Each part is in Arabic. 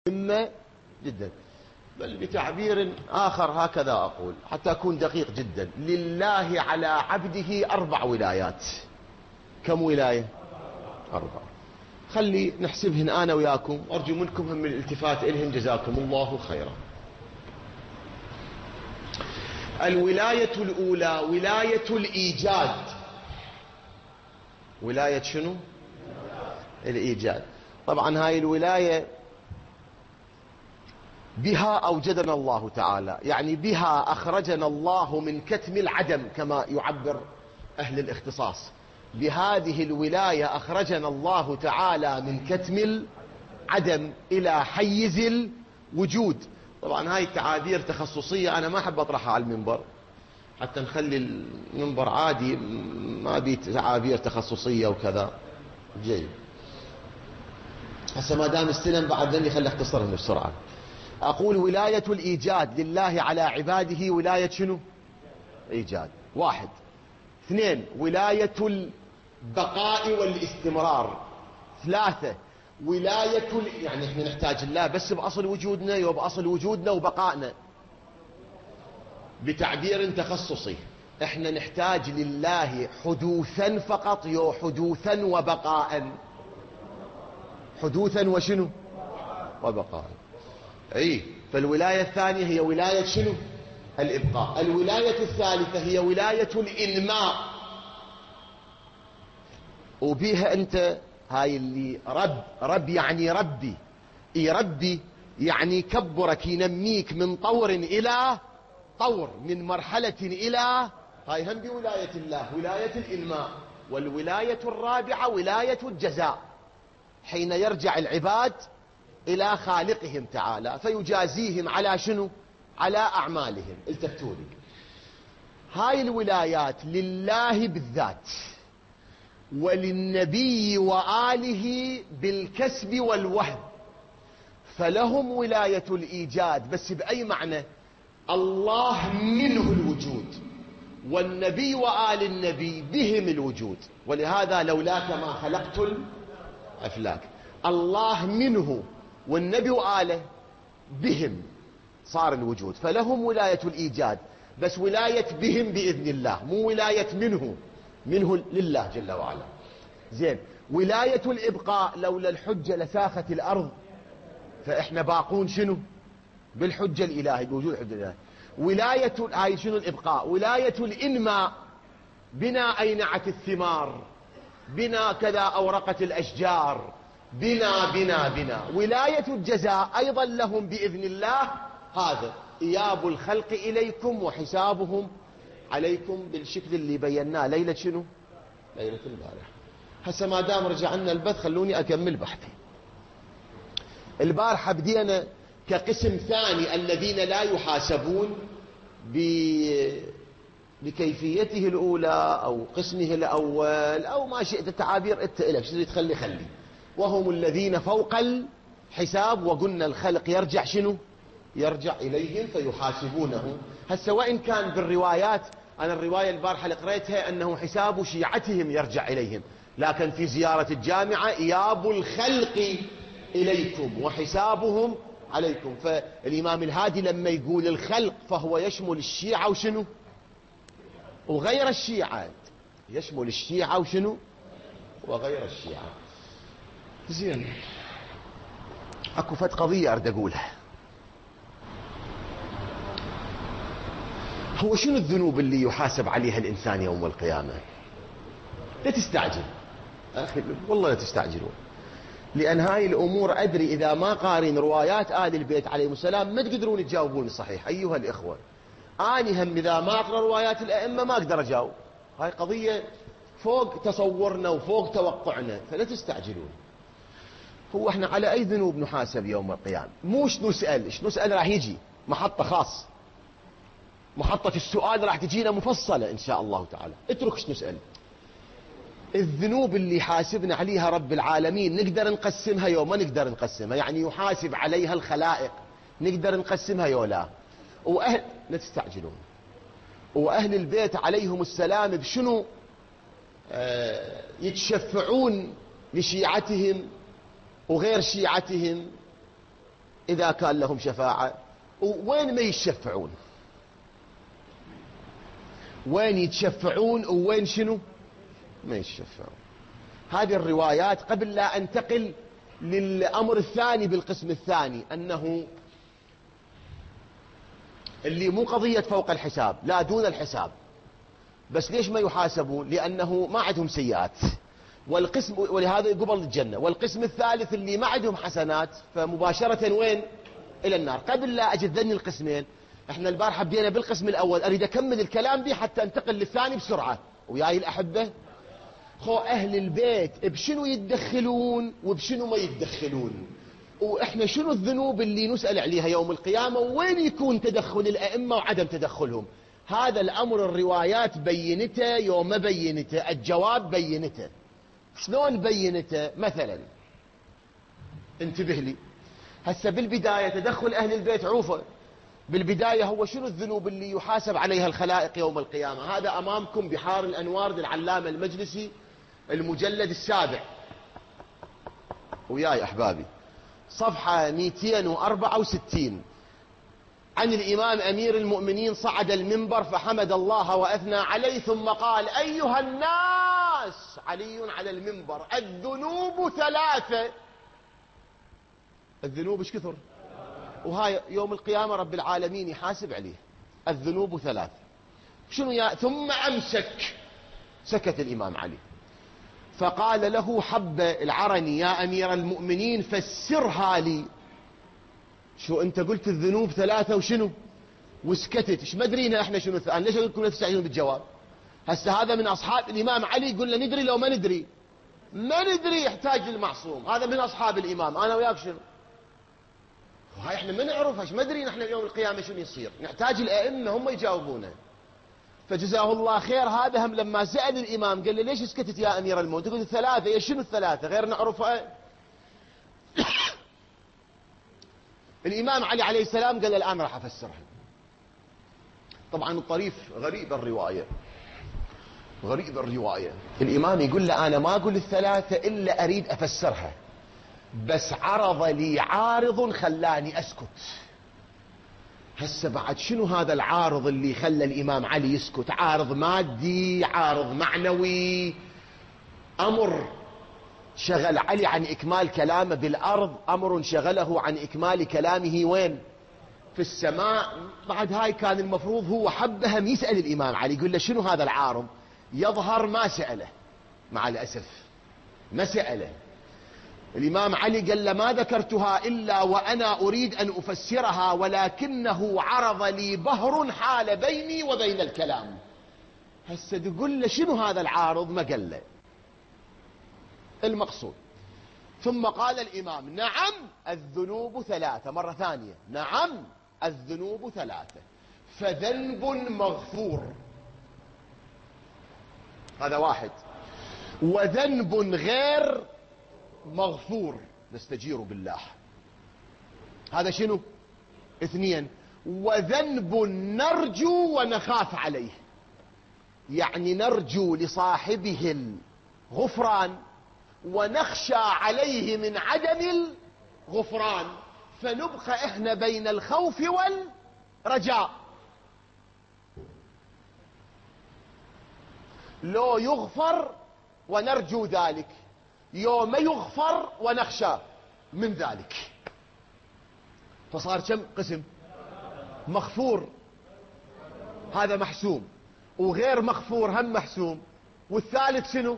مهمة جدا. بل بتعبير آخر هكذا أقول حتى أكون دقيق جدا: لله على عبده 4 ولايات. كم ولاية؟ 4. خلي نحسبهن أنا وياكم، أرجو منكم هم الالتفات إلهن جزاكم الله خيرا. الولاية الأولى ولاية الإيجاد. ولاية شنو؟ الإيجاد. طبعا هاي الولاية بها أوجدنا الله تعالى، يعني بها أخرجنا الله من كتم العدم كما يعبر أهل الاختصاص. بهذه الولاية أخرجنا الله تعالى من كتم العدم إلى حيز الوجود. طبعا هاي التعابير تخصصية أنا ما أحب أطرحها على المنبر حتى نخلي المنبر عادي، ما بي تعابير تخصصية وكذا. جيد. هسه ما دام استلم بعد ذني خلي اختصرهم بسرعة. أقول ولاية الإيجاد لله على عباده ولاية شنو؟ إيجاد. 1. 2 ولاية البقاء والاستمرار. 3 ولاية يعني احنا نحتاج الله بس بأصل وجودنا وبأصل وجودنا وبقائنا. بتعبير تخصصي احنا نحتاج لله حدوثا فقط، حدوثا وبقاء. حدوثا وشنو؟ وبقاء. اي فالولاية الثانية هي ولاية شنو؟ الإبقاء. الولاية الثالثة هي ولاية الإنماء، وبيها أنت هاي اللي رب يعني ربي، يربي يعني كبرك ينميك من طور إلى طور، من مرحلة إلى، هاي هم بولاية الله ولاية الإنماء. والولاية الرابعة ولاية الجزاء، حين يرجع العباد إلى خالقهم تعالى فيجازيهم على شنو؟ على أعمالهم. التفتوا لي. هاي الولايات لله بالذات وللنبي وآله بالكسب والوهب، فلهم ولاية الإيجاد بس بأي معنى؟ الله منه الوجود، والنبي وآل النبي بهم الوجود. ولهذا لولاك ما خلقت الأفلاك. الله منه والنبي وآله بهم صار الوجود، فلهم ولاية الإيجاد بس ولاية بهم بإذن الله، مو ولاية منه لله جل وعلا. زين. ولاية الإبقاء لولا الحجة لساخت الأرض، فإحنا باقون شنو؟ بالحجة الإلهي، بوجود الحجة الإلهي. ولاية هاي شنو الإبقاء. ولاية الإنماء بنا أينعت الثمار، بنا كذا أورقت الأشجار، بنا. ولاية الجزاء أيضا لهم بإذن الله، هذا إياب الخلق إليكم وحسابهم عليكم بالشكل اللي بيناه ليلة شنو؟ ليلة البارحة. هسه ما دام رجعنا البث خلوني أكمل بحثي. البارحة بدينا كقسم ثاني الذين لا يحاسبون بكيفيته الأولى أو قسمه الأول أو ما شئت التعابير انت إلك شو تخلي خلي، وهم الذين فوق الحساب. وقلنا الخلق يرجع شنو؟ يرجع إليهم فيحاسبونه. هسه وإن كان بالروايات، أنا الرواية البارحة اللي قريتها أنه حساب شيعتهم يرجع إليهم، لكن في زيارة الجامعة إياب الخلق إليكم وحسابهم عليكم. فالإمام الهادي لما يقول الخلق فهو يشمل الشيعة وشنو؟ وغير الشيعة. يشمل الشيعة وشنو؟ وغير الشيعة. زين. اكو فت قضية اريد اقولها. هو شنو الذنوب اللي يحاسب عليها الانسان يوم القيامة؟ لا تستعجل اخي، والله لا تستعجلون، لان هاي الامور ادري اذا ما قارن روايات آل البيت عليهم السلام ما تقدرون تجاوبون صحيح ايها الاخوة. اني هم اذا ما اقرا روايات الائمة ما اقدر اجاوب. هاي قضية فوق تصورنا وفوق توقعنا، فلا تستعجلون. هو احنا على اي ذنوب نحاسب يوم القيامة؟ مو شنو نسأل راح يجي محطة خاص، محطة السؤال راح تجينا مفصلة ان شاء الله تعالى. اترك شنو نسأل. الذنوب اللي حاسبنا عليها رب العالمين نقدر نقسمها يوم ما نقدر نقسمها، يعني يحاسب عليها الخلائق نقدر نقسمها يولا. لا تستعجلون. واهل البيت عليهم السلام بشنو يتشفعون لشيعتهم وغير شيعتهم إذا كان لهم شفاعة، وين ما يتشفعون؟ وين يتشفعون ووين شنو ما يتشفعون؟ هذه الروايات. قبل لا أنتقل للأمر الثاني بالقسم الثاني، أنه اللي مو قضية فوق الحساب، لا دون الحساب، بس ليش ما يحاسبون؟ لأنه ما عندهم سيئات، والقسم ولهذا قبل الجنة. والقسم الثالث اللي ما عندهم حسنات فمباشرة وين؟ إلى النار. قبل لا أجد ذني القسمين، احنا البارحة بدينا بالقسم الأول، أريد أكمل الكلام به حتى أنتقل للثاني بسرعة. وياي الأحبة، خو أهل البيت بشنو يتدخلون وبشنو ما يتدخلون، وإحنا شنو الذنوب اللي نسأل عليها يوم القيامة، وين يكون تدخل الأئمة وعدم تدخلهم؟ هذا الأمر الروايات بينته، يوم ما بينته الجواب بينته. شلون بينته؟ مثلا انتبه لي هسه بالبداية تدخل أهل البيت عوفة. بالبداية هو شنو الذنوب اللي يحاسب عليها الخلائق يوم القيامة؟ هذا أمامكم بحار الأنوار للعلامة المجلسي، المجلد 7 وياي أحبابي، صفحة 264. عن الإمام أمير المؤمنين صعد المنبر فحمد الله وأثنى عليه ثم قال: أيها الناس، علي على المنبر، الذنوب 3. الذنوب ايش كثر؟ وهاي يوم القيامة رب العالمين يحاسب عليه. الذنوب 3. شنو يا؟ ثم أمسك، سكت الإمام علي، فقال له حبة العرني: يا أمير المؤمنين فسرها لي. شو أنت قلت الذنوب 3 وشنو وسكتت؟ ايش ما درينا احنا شنو الثاني؟ ليش أقولكم لا تستعجلون بالجواب؟ هسه هذا من أصحاب الإمام علي، قلنا ندري لو ما ندري؟ ما ندري، يحتاج للمعصوم. هذا من أصحاب الإمام، أنا وياك شنو؟ وهاي احنا ما نعرفها، ما ادري نحن يوم القيامة شنو يصير، نحتاج الأئمة هم يجاوبونه. فجزاه الله خير، هذا هم لما سأل الإمام قال له: ليش سكتت يا أمير المؤمنين؟ تقول 3، يا شنو 3 غير نعرفها؟ الإمام علي عليه السلام قال: الآن راح أفسرها. طبعا الطريف غريب الرواية، غريب الرواية. الإمام يقول له: أنا ما أقول 3 إلا أريد أفسرها، بس عرض لي عارض خلاني أسكت. هسه بعد شنو هذا العارض اللي خلى الإمام علي يسكت؟ عارض مادي، عارض معنوي، أمر شغل علي عن إكمال كلامه بالأرض، أمر شغله عن إكمال كلامه وين؟ في السماء. بعد هاي كان المفروض هو حبهم يسأل الإمام علي، يقول له شنو هذا العارض؟ يظهر ما سأله، مع الأسف ما سأله. الإمام علي قال له: ما ذكرتها إلا وأنا أريد أن أفسرها، ولكنه عرض لي بهر حال بيني وبين الكلام. هسه تقول له شنو هذا العارض؟ ما قال له المقصود. ثم قال الإمام: نعم الذنوب 3، مرة ثانية، نعم الذنوب 3، فذنب مغفور، هذا 1، وذنب غير مغفور نستجير بالله، هذا شنو؟ 2، وذنب نرجو ونخاف عليه، يعني نرجو لصاحبه الغفران ونخشى عليه من عدم الغفران، فنبقى احنا بين الخوف والرجاء. لو يغفر ونرجو ذلك، يوم يغفر ونخشى من ذلك. فصار كم قسم؟ مغفور هذا محسوم، وغير مغفور هم محسوم، والثالث شنو؟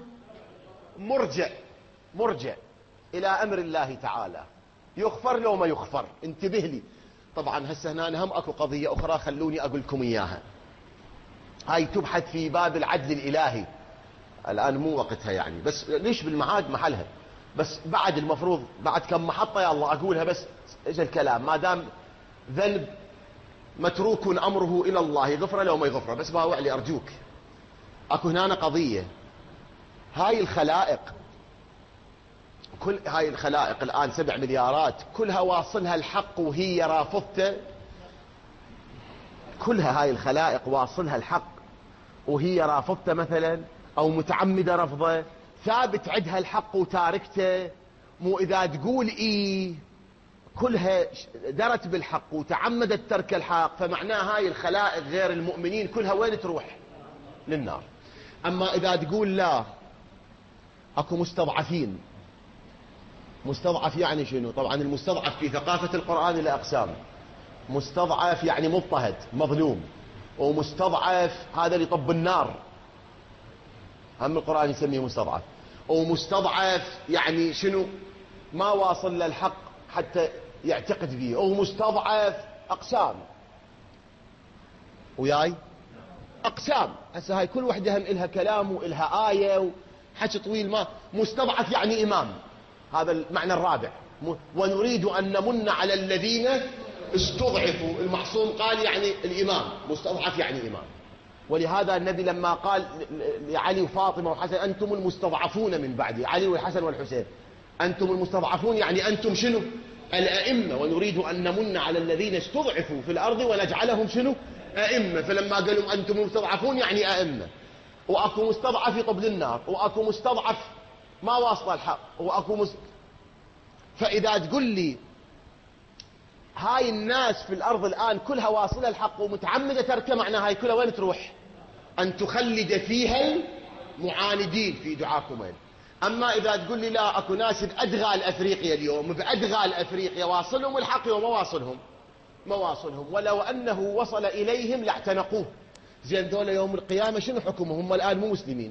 مرجع إلى أمر الله تعالى، يغفر لو ما يغفر. انتبه لي. طبعا هسه هنا هم اكو قضية أخرى خلوني أقول لكم إياها، هاي تبحث في باب العدل الإلهي، الآن مو وقتها يعني، بس ليش بالمعاد محلها، بس بعد المفروض بعد كم محطة يا الله أقولها، بس اجى الكلام ما دام ذنب متروك أمره إلى الله، يغفر لو ما يغفر. بس باوع لي أرجوك، اكو هنا قضية. هاي الخلائق، كل هاي الخلائق الآن 7 مليارات، كلها واصلها الحق وهي رافضته، كلها هاي الخلائق واصلها الحق وهي رافضته مثلا، أو متعمدة رفضه، ثابت عندها الحق وتاركته. مو إذا تقول إيه كلها درت بالحق وتعمدت ترك الحق، فمعناها هاي الخلائق غير المؤمنين كلها وين تروح؟ للنار. أما إذا تقول لا أكو مستضعفين، مستضعف يعني شنو؟ طبعا المستضعف في ثقافة القرآن له أقسام. مستضعف يعني مضطهد مظلوم، ومستضعف هذا اللي طب النار، هم القرآن يسميه مستضعف. ومستضعف يعني شنو؟ ما واصل للحق حتى يعتقد فيه. ومستضعف أقسام وياي أقسام. هسه هاي كل وحدة هم إلها كلام وإلها آية وحكي طويل. ما مستضعف يعني إمام، هذا المعنى الرابع. ونريد أن نمن على الذين استضعفوا. المعصوم قال يعني الإمام، مستضعف يعني إمام. ولهذا النبي لما قال لعلي وفاطمة وحسن أنتم المستضعفون من بعدي، علي والحسن والحسين، أنتم المستضعفون يعني أنتم شنو؟ الأئمة. ونريد أن نمن على الذين استضعفوا في الأرض ونجعلهم شنو؟ أئمة. فلما قالوا أنتم المستضعفون يعني أئمة. وأكو مستضعف يطب للنار، وأكو مستضعف ما واصل الحق، وأكو فإذا تقول لي هاي الناس في الأرض الآن كلها واصلة الحق ومتعمدة تركه، معناها هاي كلها وين تروح؟ أن تخلد فيها المعاندين في دعاكم. أما إذا تقول لي لا أكو ناس بأدغال أفريقيا اليوم، بأدغال أفريقيا واصلهم الحق وما واصلهم، ما واصلهم، ولو أنه وصل إليهم لاعتنقوه. زين دولة يوم القيامة شنو حكمهم؟ هم الآن مو مسلمين،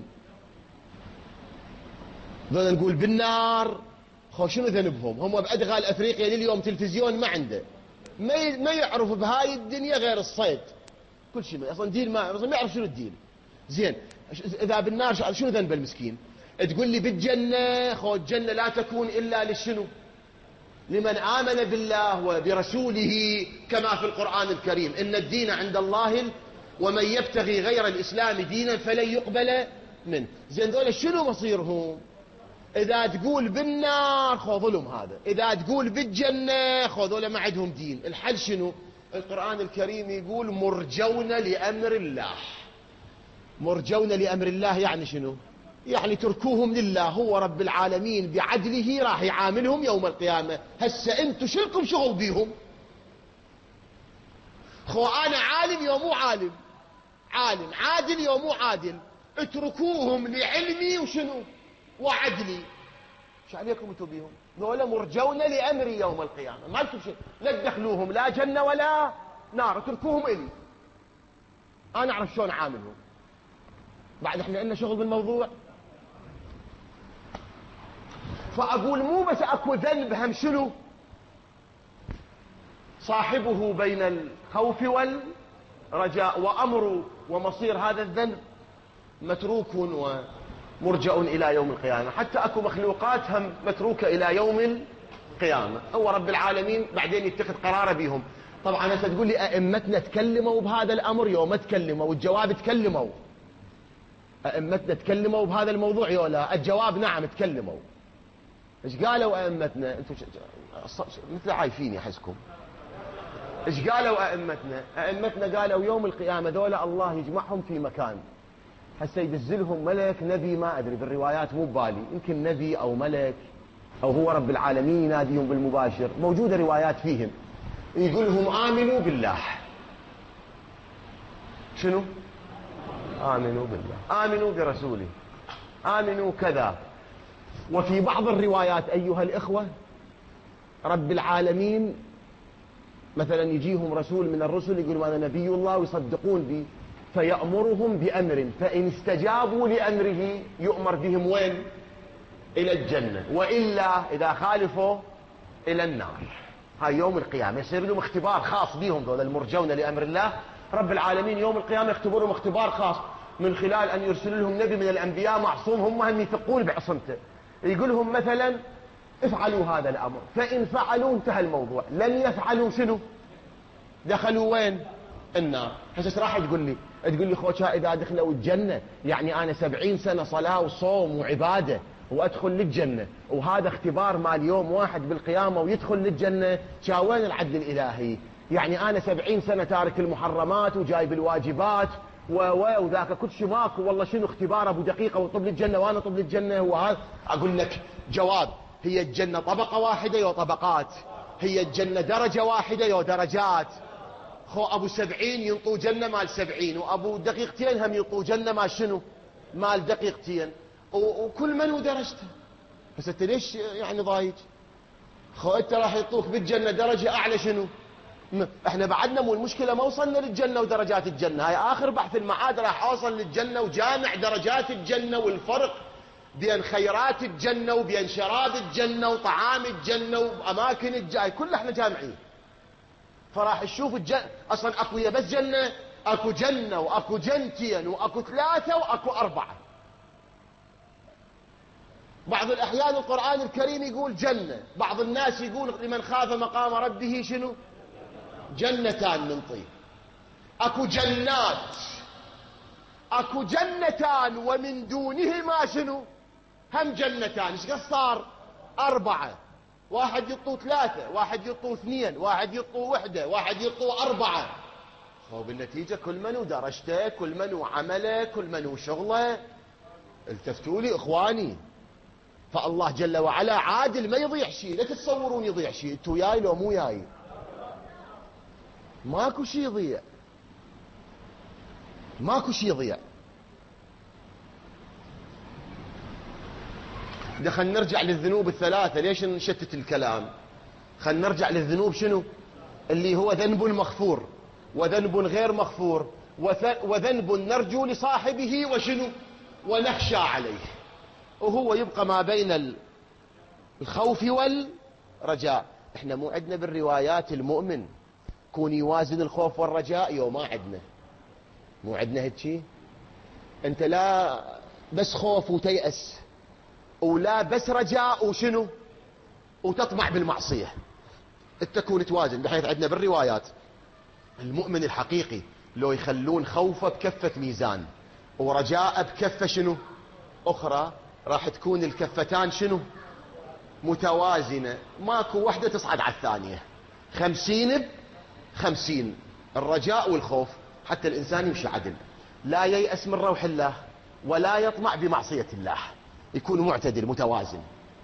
دولة نقول بالنار. خو شنو ذنبهم؟ هم بأدغال أفريقيا لليوم تلفزيون ما عنده، ما يعرف بهاي الدنيا غير الصيد، كل شيء أصلا دين ما يعرف شنو الدين. زين إذا بالنار شنو ذنب المسكين؟ تقول لي بالجنة، خو الجنة لا تكون إلا للشنو؟ لمن آمن بالله وبرسوله، كما في القرآن الكريم إن الدين عند الله ومن يبتغي غير الإسلام دينا فلن يقبل منه. زين دول شنو مصيرهم؟ إذا تقول بالنار خو ظلم هذا، إذا تقول بالجنة خو ذولا ما عندهم دين. الحل شنو؟ القرآن الكريم يقول مرجون لأمر الله. مرجون لأمر الله يعني شنو؟ يعني تركوهم لله، هو رب العالمين بعدله راح يعاملهم يوم القيامة. هسه انتو شلكم شغل بيهم؟ خو انا عالم يوم مو عالم، عالم عادل يوم مو عادل، اتركوهم لعلمي وشنو؟ وعدلي. ايش عليكم انتو بيهم؟ ذولا مرجون لامري يوم القيامة، ما لكم شيء، لا تدخلوهم لا جنة ولا نار، اتركوهم الي، انا اعرف شلون اعاملهم. بعد احنا لنا شغل بالموضوع. فأقول مو بس أكو ذنب، هم شنو؟ صاحبه بين الخوف والرجاء، وأمر ومصير هذا الذنب متروك ومرجع إلى يوم القيامة. حتى أكو مخلوقات هم متروكة إلى يوم القيامة، هو رب العالمين بعدين يتخذ قراره بهم. طبعا هسه تقول لي أئمتنا تكلموا بهذا الأمر؟ يوم تكلموا، والجواب تكلموا. أئمتنا تكلموا بهذا الموضوع يولا؟ الجواب نعم تكلموا. ايش قالوا ائمتنا؟ انتم مثل عايفين يحسكم. ايش قالوا ائمتنا؟ ائمتنا قالوا يوم القيامه ذولا الله يجمعهم في مكان، هسه يدزلهم ملك نبي، ما ادري بالروايات مو ببالي، يمكن نبي او ملك او هو رب العالمين يناديهم بالمباشر، موجوده روايات فيهم، يقول لهم امنوا بالله. شنو؟ امنوا بالله، امنوا برسوله، امنوا كذا. وفي بعض الروايات أيها الإخوة رب العالمين مثلا يجيهم رسول من الرسل يقول أنا نبي الله ويصدقون بي، فيأمرهم بأمر، فإن استجابوا لأمره يؤمر بهم وين؟ إلى الجنة، وإلا إذا خالفوا إلى النار. هاي يوم القيامة يصير لهم اختبار خاص بهم ذول المرجون لأمر الله. رب العالمين يوم القيامة يختبرهم اختبار خاص من خلال أن يرسل لهم نبي من الأنبياء معصوم، هم يثقون بعصمته، يقول لهم مثلا افعلوا هذا الأمر، فإن فعلوا انتهى الموضوع، لم يفعلوا شنو؟ دخلوا وين؟ النار. هسه راح تقول لي؟ تقول لي خوشا إذا دخلوا الجنة يعني أنا 70 سنة صلاة وصوم وعبادة وأدخل للجنة، وهذا اختبار مال يوم واحد بالقيامة ويدخل للجنة، وين العدل الإلهي؟ يعني أنا 70 سنة تارك المحرمات وجايب الواجبات وذاك كل شيء ماكو، والله شنو اختبار ابو دقيقه وطب للجنه وانا طب للجنه. وهذا اقول لك جواب، هي الجنه طبقه واحده وطبقات؟ هي الجنة درجة واحدة يا درجات؟ خو أبو 70 ينطوا جنة مال 70، وأبو دقيقتين هم ينطوا جنة مال شنو؟ مال دقيقتين، وكل من ودرجته. بس أنت ليش يعني ضايج؟ خو أنت راح يعطوك بالجنة درجة أعلى شنو؟ احنا بعدنا مو المشكلة ما وصلنا للجنة ودرجات الجنة، هاي آخر بحث المعاد راح أوصل للجنة وجامع درجات الجنة والفرق بين خيرات الجنة وبين شراب الجنة وطعام الجنة وأماكن الجنة، كل احنا جامعين. فراح تشوف الجنة أصلا أكو بس جنة، أكو جنة وأكو جنتين وأكو 3 وأكو 4. بعض الأحيان القرآن الكريم يقول جنة، بعض الناس يقول لمن خاف مقام ربه شنو؟ جنتان من طيب. أكو جنات، أكو جنتان ومن دونهما شنو؟ هم جنتان. ايش قد صار؟ 4، واحد يطو 3، واحد يطو 2، واحد يطو 1، واحد يطو 4. هو بالنتيجة كل من ودرجته، كل من وعمله، كل من وشغله. التفتوا لي إخواني، فالله جل وعلا عادل ما يضيع شيء. لا تتصورون يضيع شيء، انتوا جاي لو مو جاي ماكو شيء يضيع، ماكو شيء يضيع. ده خلينا نرجع للذنوب الثلاثة. ليش نشتت الكلام؟ خلينا نرجع للذنوب شنو؟ اللي هو ذنب مغفور وذنب غير مغفور وذنب نرجو لصاحبه وشنو؟ ونخشى عليه. وهو يبقى ما بين الخوف والرجاء. احنا مو عندنا بالروايات المؤمن كون يوازن الخوف والرجاء؟ يو ما عندنا، مو عندنا هيك. انت لا بس خوف وتيأس، ولا بس رجاء وشنو وتطمع بالمعصية. تكون توازن، بحيث عندنا بالروايات المؤمن الحقيقي لو يخلون خوفه بكفة ميزان ورجاء بكفة شنو أخرى، راح تكون الكفتان شنو متوازنة، ماكو واحدة تصعد على الثانية، 50/50 الرجاء والخوف، حتى الإنسان يمشي عدل، لا ييأس من روح الله ولا يطمع بمعصية الله، يكون معتدل متوازن.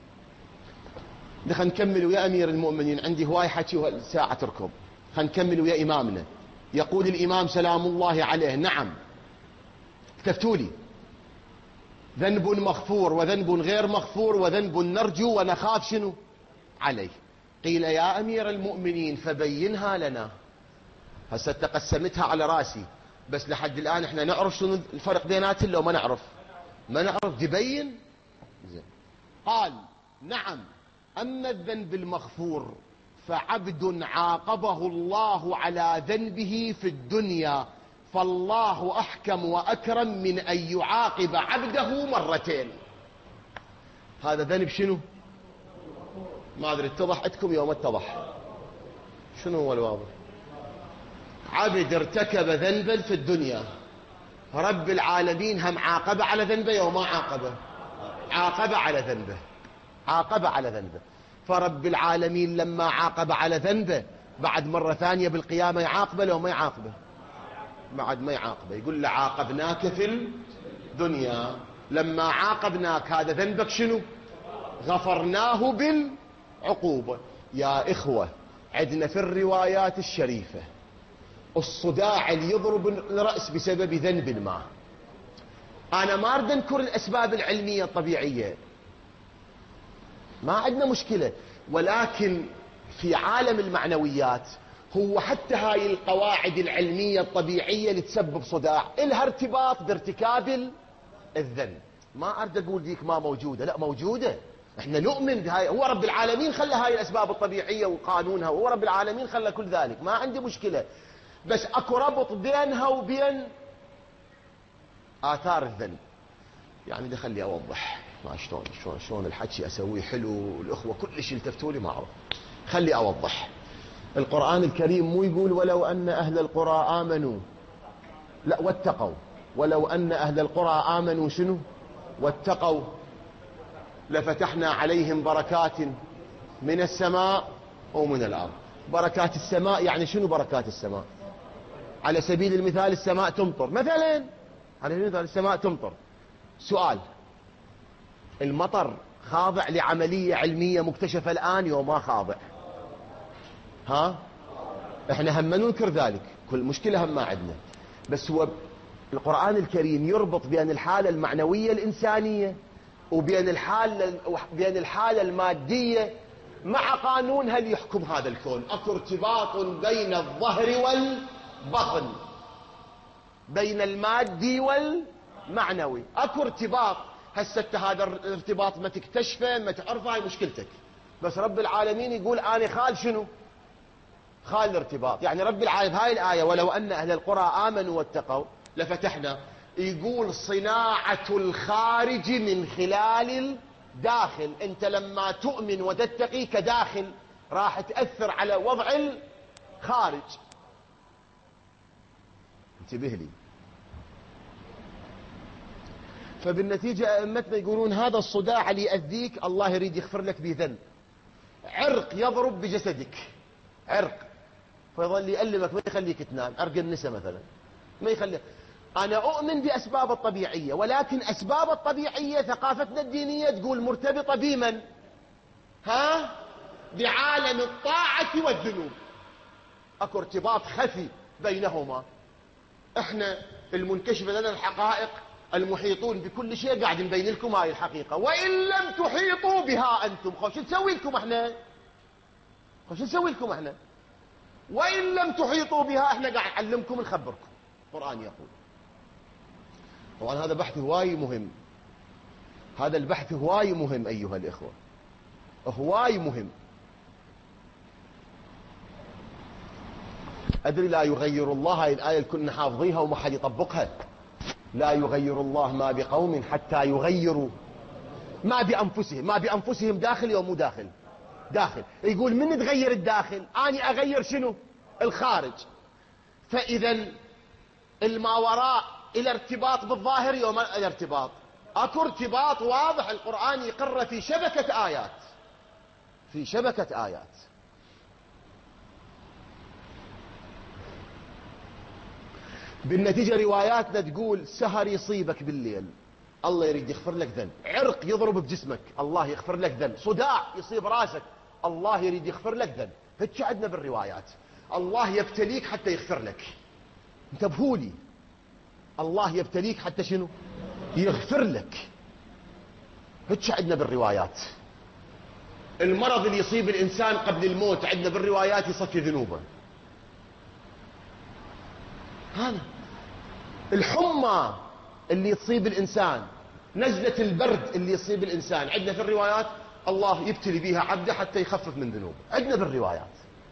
خلينا نكمل ويا أمير المؤمنين، عندي هواي حكي والساعة تركب. خلينا نكمل ويا إمامنا. يقول الإمام سلام الله عليه: نعم، اكتفتوا لي، ذنب مغفور وذنب غير مغفور وذنب نرجو ونخاف شنو عليه. قيل: يا أمير المؤمنين فبينها لنا. هسه تقسمتها على راسي، بس لحد الآن احنا نعرف شنو الفرق بيناتهم لو ما نعرف؟ ما نعرف تبين. قال: نعم، أما الذنب المغفور فعبد عاقبه الله على ذنبه في الدنيا، فالله أحكم وأكرم من أن يعاقب عبده مرتين. هذا ذنب شنو؟ ما أدري اتضح عندكم يوم اتضح. شنو هو الواضح؟ عبد ارتكب ذنبا في الدنيا، رب العالمين هم عاقب على ذنبه يوم ما عاقبه؟ عاقب على ذنبه، عاقب على ذنبه. فرب العالمين لما عاقب على ذنبه بعد مرة ثانية بالقيامة يعاقبه لو ما يعاقبه؟ بعد ما يعاقبه. يقول له: عاقبناك في الدنيا، لما عاقبناك هذا ذنبك شنو؟ غفرناه بالعقوبة. يا إخوة، عندنا في الروايات الشريفة الصداع اللي يضرب الرأس بسبب ذنب ما. أنا ما أريد أنكر الأسباب العلمية الطبيعية، ما عندنا مشكلة، ولكن في عالم المعنويات هو حتى هاي القواعد العلمية الطبيعية اللي تسبب صداع إلها ارتباط بارتكاب الذنب. ما أريد أقول ديك ما موجودة، لا موجودة. احنا نؤمن بهاي، هو رب العالمين خلى هاي الأسباب الطبيعية وقانونها، وهو رب العالمين خلى كل ذلك، ما عندي مشكلة، بس اكو ربط بينها وبين آثار الذنب. يعني ده خلي أوضح ما شلون الحكي أسويه حلو، الأخوة كل شيء التفتوا لي ما أعرف. خلي أوضح. القرآن الكريم مو يقول ولو أن أهل القرى آمنوا، لا واتقوا، ولو أن أهل القرى آمنوا شنو واتقوا لفتحنا عليهم بركات من السماء ومن الأرض. بركات السماء يعني شنو بركات السماء؟ على سبيل المثال السماء تمطر مثلا، على سبيل المثال السماء تمطر. سؤال: المطر خاضع لعملية علمية مكتشفة الآن يوم ما خاضع؟ ها؟ احنا هم ننكر ذلك، كل مشكلة هم ما عندنا، بس هو القرآن الكريم يربط بين الحالة المعنوية الإنسانية وبين الحالة المادية مع قانون هل يحكم هذا الكون. اكو ارتباط بين الظهر والبطن، بين المادي والمعنوي، اكو ارتباط. هسه هذا الارتباط ما تكتشفه ما تعرفه هاي مشكلتك، بس رب العالمين يقول انا خال شنو؟ خال الارتباط. يعني رب العالمين هاي الآية ولو أن أهل القرى آمنوا واتقوا لفتحنا، يقول صناعة الخارج من خلال الداخل. أنت لما تؤمن وتتقي كداخل راح تأثر على وضع الخارج. انتبه لي. فبالنتيجة أئمتنا يقولون هذا الصداع اللي يأذيك الله يريد يغفر لك بذنب. عرق يضرب بجسدك، عرق، فيظل يألمك ما يخليك تنام، عرق النساء مثلا ما يخليك. أنا أؤمن بأسباب الطبيعية، ولكن أسباب الطبيعية ثقافتنا الدينية تقول مرتبطة بمن؟ ها؟ بعالم الطاعة والذنوب. أكو ارتباط خفي بينهما. احنا المنكشف لنا الحقائق، المحيطون بكل شيء قاعد نبين لكم هاي الحقيقة، وإن لم تحيطوا بها أنتم. خوش نسوي لكم احنا؟ خوش نسوي لكم احنا؟ وإن لم تحيطوا بها احنا قاعد نعلمكم نخبركم. القرآن يقول. طبعا هذا بحث هواي مهم، هذا البحث هواي مهم أيها الإخوة، هواي مهم. أدري لا يغير الله، هاي الآية اللي كنا حافظيها وما حد يطبقها. لا يغير الله ما بقوم حتى يغيروا ما بأنفسهم. ما بأنفسهم داخل يوم مو داخل؟ داخل. يقول من تغير الداخل؟ أنا أغير شنو؟ الخارج. فإذا الماوراء إلى ارتباط بالظاهر يوم الارتباط. أكو ارتباط واضح القرآن يقر في شبكة آيات، في شبكة آيات. بالنتيجة رواياتنا تقول سهر يصيبك بالليل الله يريد يغفر لك ذنب، عرق يضرب بجسمك الله يغفر لك ذنب، صداع يصيب راسك الله يريد يغفر لك ذنب. هيك عندنا بالروايات. الله يبتليك حتى يغفر لك. انتبهوا لي، الله يبتليك حتى شنو؟ يغفر لك. هيك عندنا بالروايات. المرض اللي يصيب الإنسان قبل الموت عندنا بالروايات يصفي ذنوبه. هذا الحمى اللي تصيب الإنسان، نزلة البرد اللي يصيب الإنسان عندنا في الروايات الله يبتلي بها عبده حتى يخفف من ذنوبه. عندنا بالروايات.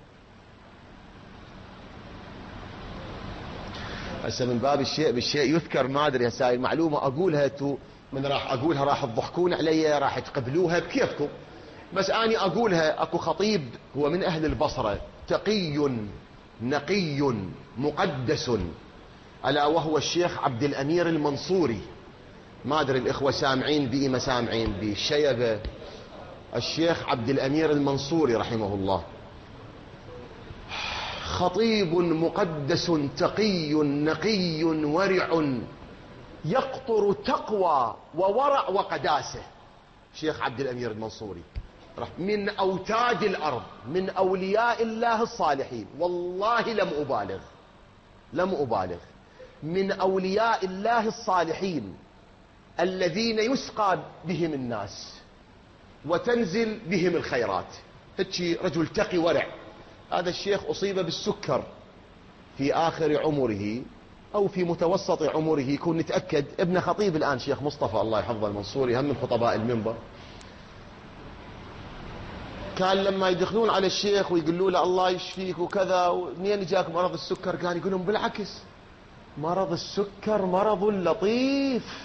هسه من باب الشيء بالشيء يذكر، ما ادري هسه المعلومه اقولها انتم من راح اقولها راح تضحكون علي، راح تقبلوها بكيفكم، بس اني اقولها. اكو خطيب هو من اهل البصره تقي نقي مقدس، الا وهو الشيخ عبد الامير المنصوري. ما ادري الاخوه سامعين بي ما سامعين بي؟ الشيبه الشيخ عبد الامير المنصوري رحمه الله، خطيب مقدس تقي نقي ورع يقطر تقوى وورع وقداسه. شيخ عبد الامير المنصوري من اوتاد الارض، من اولياء الله الصالحين، والله لم ابالغ، من اولياء الله الصالحين الذين يسقى بهم الناس وتنزل بهم الخيرات. هيك رجل تقي ورع. هذا الشيخ أصيب بالسكر في آخر عمره أو في متوسط عمره، يكون نتأكد. ابن خطيب الآن شيخ مصطفى الله يحفظه المنصوري، هم من خطباء المنبر. كان لما يدخلون على الشيخ ويقولوا له الله يشفيك وكذا، منين جاك مرض السكر؟ كان يقول لهم بالعكس، مرض السكر مرض لطيف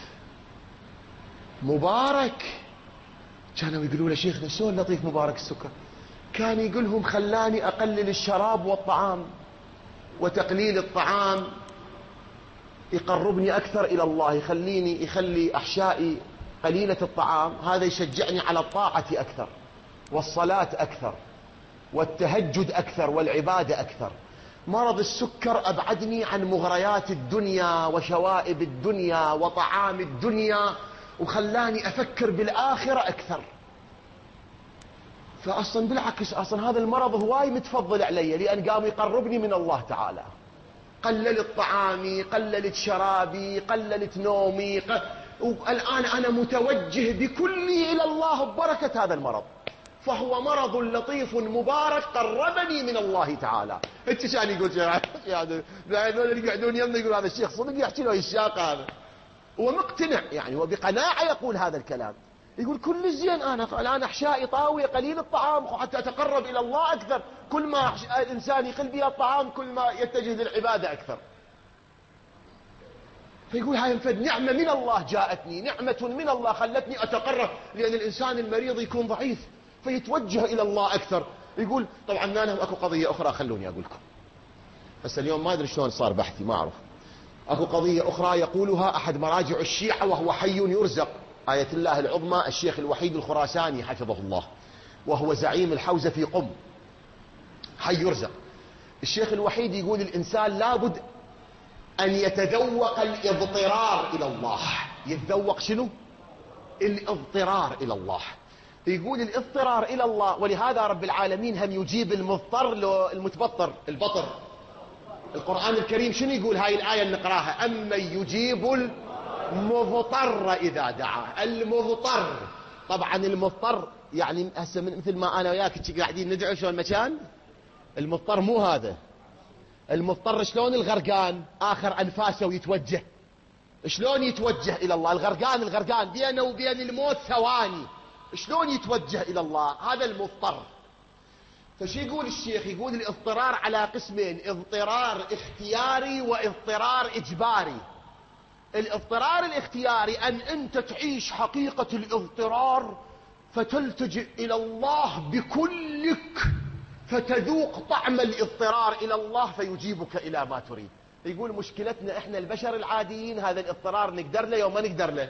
مبارك. كانوا يقولوا له شيخنا شلون لطيف مبارك السكر؟ كان يقول لهم خلاني أقلل الشراب والطعام، وتقليل الطعام يقربني أكثر إلى الله، يخلي أحشائي قليلة الطعام، هذا يشجعني على الطاعة أكثر والصلاة أكثر والتهجد أكثر والعبادة أكثر. مرض السكر أبعدني عن مغريات الدنيا وشوائب الدنيا وطعام الدنيا، وخلاني أفكر بالآخرة أكثر. فأصلا بالعكس أصلا هذا المرض هواي متفضل علي، لأن قام يقربني من الله تعالى. قللت طعامي، قللت شرابي، قللت نومي، والآن أنا متوجه بكلي إلى الله ببركة هذا المرض. فهو مرض لطيف مبارك قربني من الله تعالى. انت شان يقول يعني اللي يقعدون يمنا يقول هذا الشيخ صدق يحكي له الشاق هذا، هو مقتنع يعني وبقناعة يقول هذا الكلام. يقول كل زين أنا الآن أحشائي طاوية قليل الطعام حتى أتقرب إلى الله أكثر. كل ما الإنسان يقل بها الطعام كل ما يتجه للعبادة أكثر. فيقول هاي الفد نعمة من الله جاءتني، نعمة من الله خلتني أتقرب، لأن الإنسان المريض يكون ضعيف فيتوجه إلى الله أكثر. يقول طبعا أنا أكو قضية أخرى خلوني أقول لكم، بس اليوم ما أدري شلون صار بحثي ما أعرف. أكو قضية أخرى يقولها أحد مراجع الشيعة وهو حي يرزق، آية الله العظمى الشيخ الوحيد الخراساني حفظه الله، وهو زعيم الحوزة في قم، حي يرزق. الشيخ الوحيد يقول الإنسان لابد أن يتذوق الاضطرار إلى الله. يتذوق شنو؟ الاضطرار إلى الله. يقول الاضطرار إلى الله، ولهذا رب العالمين هم يجيب المضطر المتبطر البطر. القرآن الكريم شنو يقول هاي الآية اللي نقراها؟ أمن يجيب المضطر إذا دعاه. المضطر طبعا المضطر يعني هسه مثل ما أنا وياك قاعدين ندعو شلون مكان المضطر مو هذا. المضطر شلون الغرقان آخر أنفاسه ويتوجه، شلون يتوجه إلى الله؟ الغرقان بينه وبين الموت ثواني، شلون يتوجه إلى الله؟ هذا المضطر. فشي يقول الشيخ؟ يقول الاضطرار على قسمين، اضطرار اختياري واضطرار إجباري. الاضطرار الاختياري أن أنت تعيش حقيقة الاضطرار فتلتجئ إلى الله بكلك فتذوق طعم الاضطرار إلى الله فيجيبك إلى ما تريد. يقول مشكلتنا إحنا البشر العاديين هذا الاضطرار نقدر له وما نقدر له.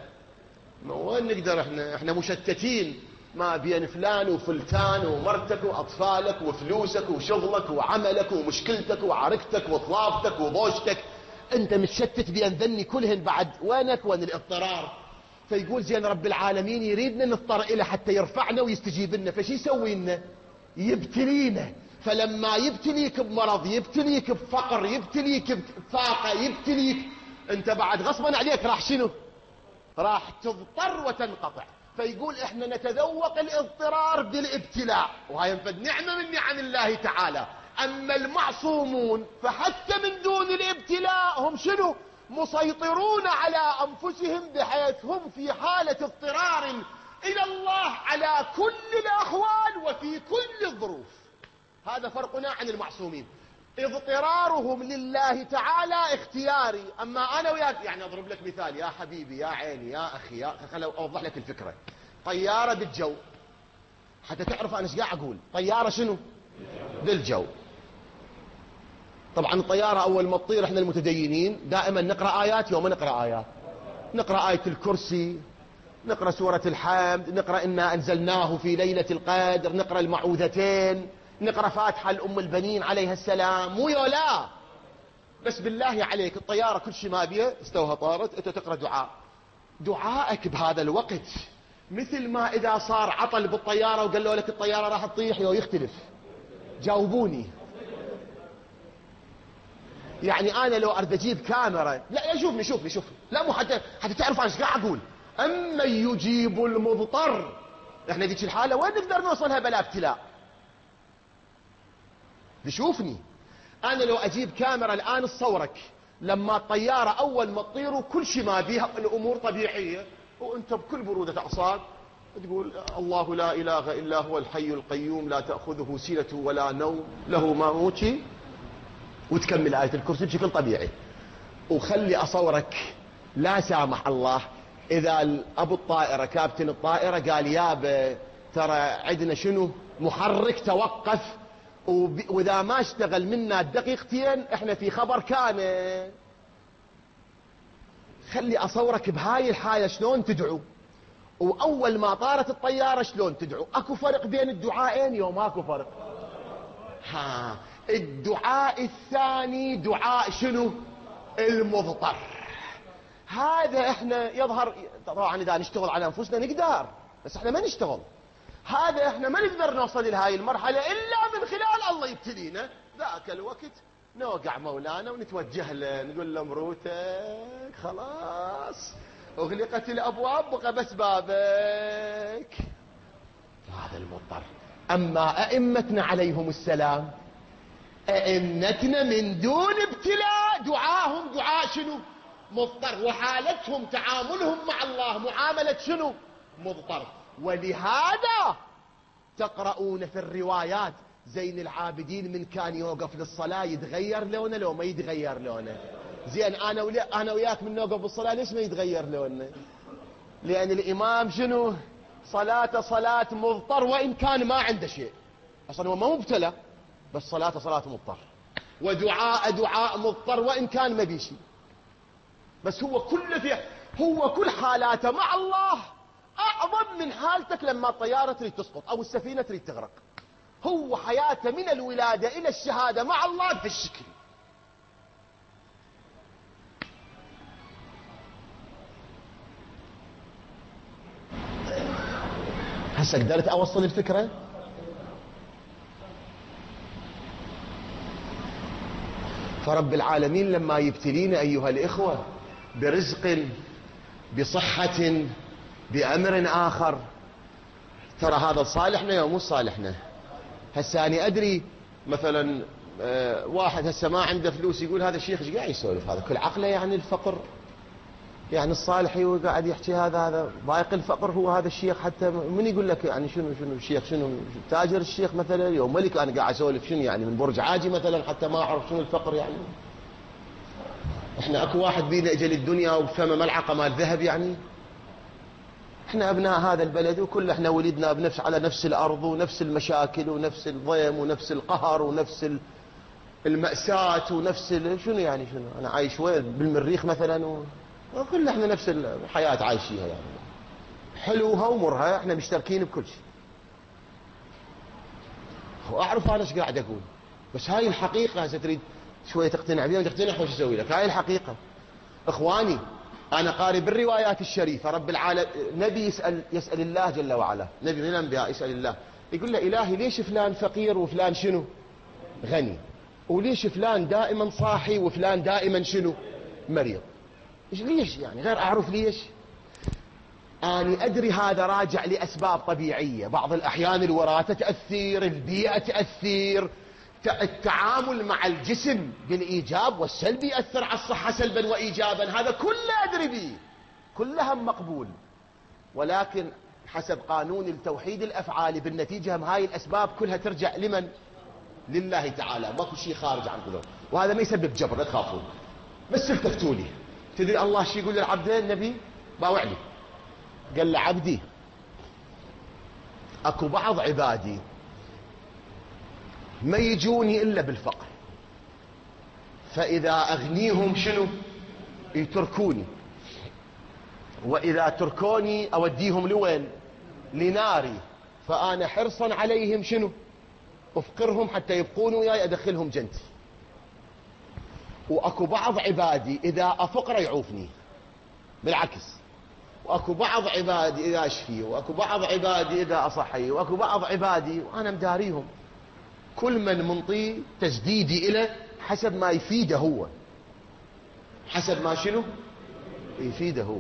وين نقدر؟ إحنا مشتتين ما بين فلان وفلتان ومرتك وأطفالك وفلوسك وشغلك وعملك ومشكلتك وعركتك وطلافتك وضوجتك، أنت متشتت بين ذني كلهن. بعد وينك وين الاضطرار؟ فيقول زين رب العالمين يريدنا نضطر إليه حتى يرفعنا ويستجيب لنا، فشي يسوي لنا؟ يبتلينا. فلما يبتليك بمرض، يبتليك بفقر، يبتليك بفاقة، يبتليك أنت بعد غصبا عليك راح شنو؟ راح تضطر وتنقطع. فيقول احنا نتذوق الاضطرار بالابتلاء، وهي ينفد نعمة من نعم الله تعالى. اما المعصومون فحتى من دون الابتلاء هم شنو؟ مسيطرون على انفسهم، بحيث هم في حالة اضطرار الى الله على كل الاحوال وفي كل الظروف. هذا فرقنا عن المعصومين. اضطرارهم لله تعالى اختياري. اما انا وياك يعني اضرب لك مثال يا حبيبي يا عيني يا اخي خليني اوضح لك الفكرة. طيارة بالجو، حتى تعرف انا ايش قاعد اقول. طيارة شنو؟ بالجو. طبعا الطيارة اول ما تطير احنا المتدينين دائما نقرأ ايات. يوم نقرأ ايات، نقرأ آية الكرسي، نقرأ سورة الحمد، نقرأ إنا أنزلناه في ليلة القدر، نقرأ المعوذتين، نقرأ فاتحة لأم البنين عليها السلام. مو يولا بس بالله عليك الطيارة كل شيء ما بيه استوها طارت، انت تقرأ دعاء. دعائك بهذا الوقت مثل ما إذا صار عطل بالطيارة وقالوا لك الطيارة راح تطيح يختلف. جاوبوني. يعني أنا لو أريد أجيب كاميرا، لا شوفني لا مو حتى تعرف أنا ايش قاعد أقول. أما يجيب المضطر، احنا ذيك الحالة وين نقدر نوصلها بلا ابتلاء؟ بشوفني أنا لو أجيب كاميرا الآن تصورك لما الطيارة أول ما تطير وكل شيء ما بيها الأمور طبيعية، وأنت بكل برودة أعصاب تقول الله لا إله إلا هو الحي القيوم لا تأخذه سنة ولا نوم له ما موتي، وتكمل آية الكرسي بشكل طبيعي. وخلي أصورك لا سامح الله إذا أبو الطائرة كابتن الطائرة قال يابا ترى عندنا شنو محرك توقف، وإذا ما اشتغل منا دقيقتين احنا في خبر كان. خلي أصورك بهاي الحالة شلون تدعو، وأول ما طارت الطيارة شلون تدعو. أكو فرق بين الدعائين؟ يوم أكو فرق. الدعاء الثاني دعاء شنو؟ المضطر. هذا احنا يظهر طبعا اذا نشتغل على انفسنا نقدر، بس احنا ما نشتغل. هذا احنا ما نقدر نوصل لهاي المرحلة إلا من خلال الله يبتلينا. ذاك الوقت نوقع مولانا ونتوجه له، نقول له مروتك خلاص اغلقت الابواب بقى بس بابك. هذا المضطر. اما ائمتنا عليهم السلام، ائمتنا من دون ابتلاء دعاهم دعاء شنو؟ مضطر. وحالتهم تعاملهم مع الله معاملة شنو؟ مضطر. ولهذا تقرؤون في الروايات زين العابدين من كان يوقف للصلاة يتغير لونه لو ما يتغير لونه. زين أنا وياك من نوقف بالصلاة ليش ما يتغير لونه؟ لأن الإمام شنو؟ صلاة مضطر وإن كان ما عنده شيء. أصلا هو ما مبتلى، بس صلاة مضطر. ودعاء مضطر وإن كان ما بيشي. بس هو كل حالاته مع الله أعظم من حالتك لما الطيارة تريد تسقط أو السفينة تريد تغرق. هو حياته من الولادة إلى الشهادة مع الله بهالشكل. هسه قدرت أوصل الفكرة؟ فرب العالمين لما يبتلينا أيها الإخوة برزق، بصحة، بأمر آخر، ترى هذا صالحنا يا مو صالحنا. هسه أنا أدري مثلا واحد هسه ما عنده فلوس يقول هذا الشيخ ايش قاعد يسولف، هذا كل عقله يعني الفقر، يعني الصالحي وقاعد يحكي هذا ضايق الفقر هو هذا الشيخ. حتى من يقول لك يعني شنو الشيخ، شنو تاجر الشيخ مثلا يوم ملك انا قاعد اسولف شنو يعني من برج عاجي مثلا حتى ما اعرف شنو الفقر يعني. احنا اكو واحد بينا اجل الدنيا وبفمه ملعقه مال ذهب يعني. احنا ابناء هذا البلد وكل احنا ولدنا على نفس الارض ونفس المشاكل ونفس الضيم ونفس القهر ونفس المأساة ونفس شنو يعني شنو انا عايش وين بالمريخ مثلا وكل احنا نفس الحياة عايشيها يعني، حلوها ومرها احنا مشتركين بكل شيء. واعرف انا ايش قاعد اقول، بس هاي الحقيقة. هسه تريد شوية تقتنع بيها وتقتنع وش اسوي لك؟ هاي الحقيقة اخواني. انا قاري بالروايات الشريفة رب العالمين نبي يسأل الله جل وعلا، نبي من الانبياء يسأل الله يقول له الهي ليش فلان فقير وفلان شنو غني، وليش فلان دائما صاحي وفلان دائما شنو مريض؟ ليش يعني غير اعرف ليش؟ أنا أدري هذا راجع لأسباب طبيعية، بعض الأحيان الوراثة تأثير، البيئة تأثير، التعامل مع الجسم بالإيجاب والسلب يأثر على الصحة سلبا وإيجابا. هذا كله أدري به، كلها مقبول. ولكن حسب قانون التوحيد الأفعالي بالنتيجة هاي الأسباب كلها ترجع لمن؟ لله تعالى، ماكو شيء خارج عن قدرته. وهذا ما يسبب جبر، لا تخافون. بس التفتوا لي، تدري الله شي يقول للعبدين؟ النبي باوعلي قال له عبدي اكو بعض عبادي ما يجوني الا بالفقر، فاذا اغنيهم شنو يتركوني، واذا تركوني اوديهم لوين؟ لناري، فانا حرصا عليهم شنو افقرهم حتى يبقون وياي ادخلهم جنتي. واكو بعض عبادي اذا افقر يعوفني بالعكس، واكو بعض عبادي اذا اشفي، واكو بعض عبادي اذا اصحي، واكو بعض عبادي وانا مداريهم. كل من منطي تسديدي له حسب ما يفيده هو، حسب ما شنو يفيده هو.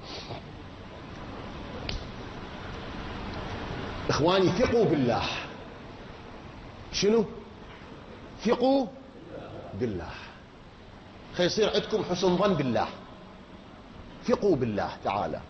اخواني ثقوا بالله. شنو؟ ثقوا بالله، خي يصير عندكم حسن ظن بالله. ثقوا بالله تعالى.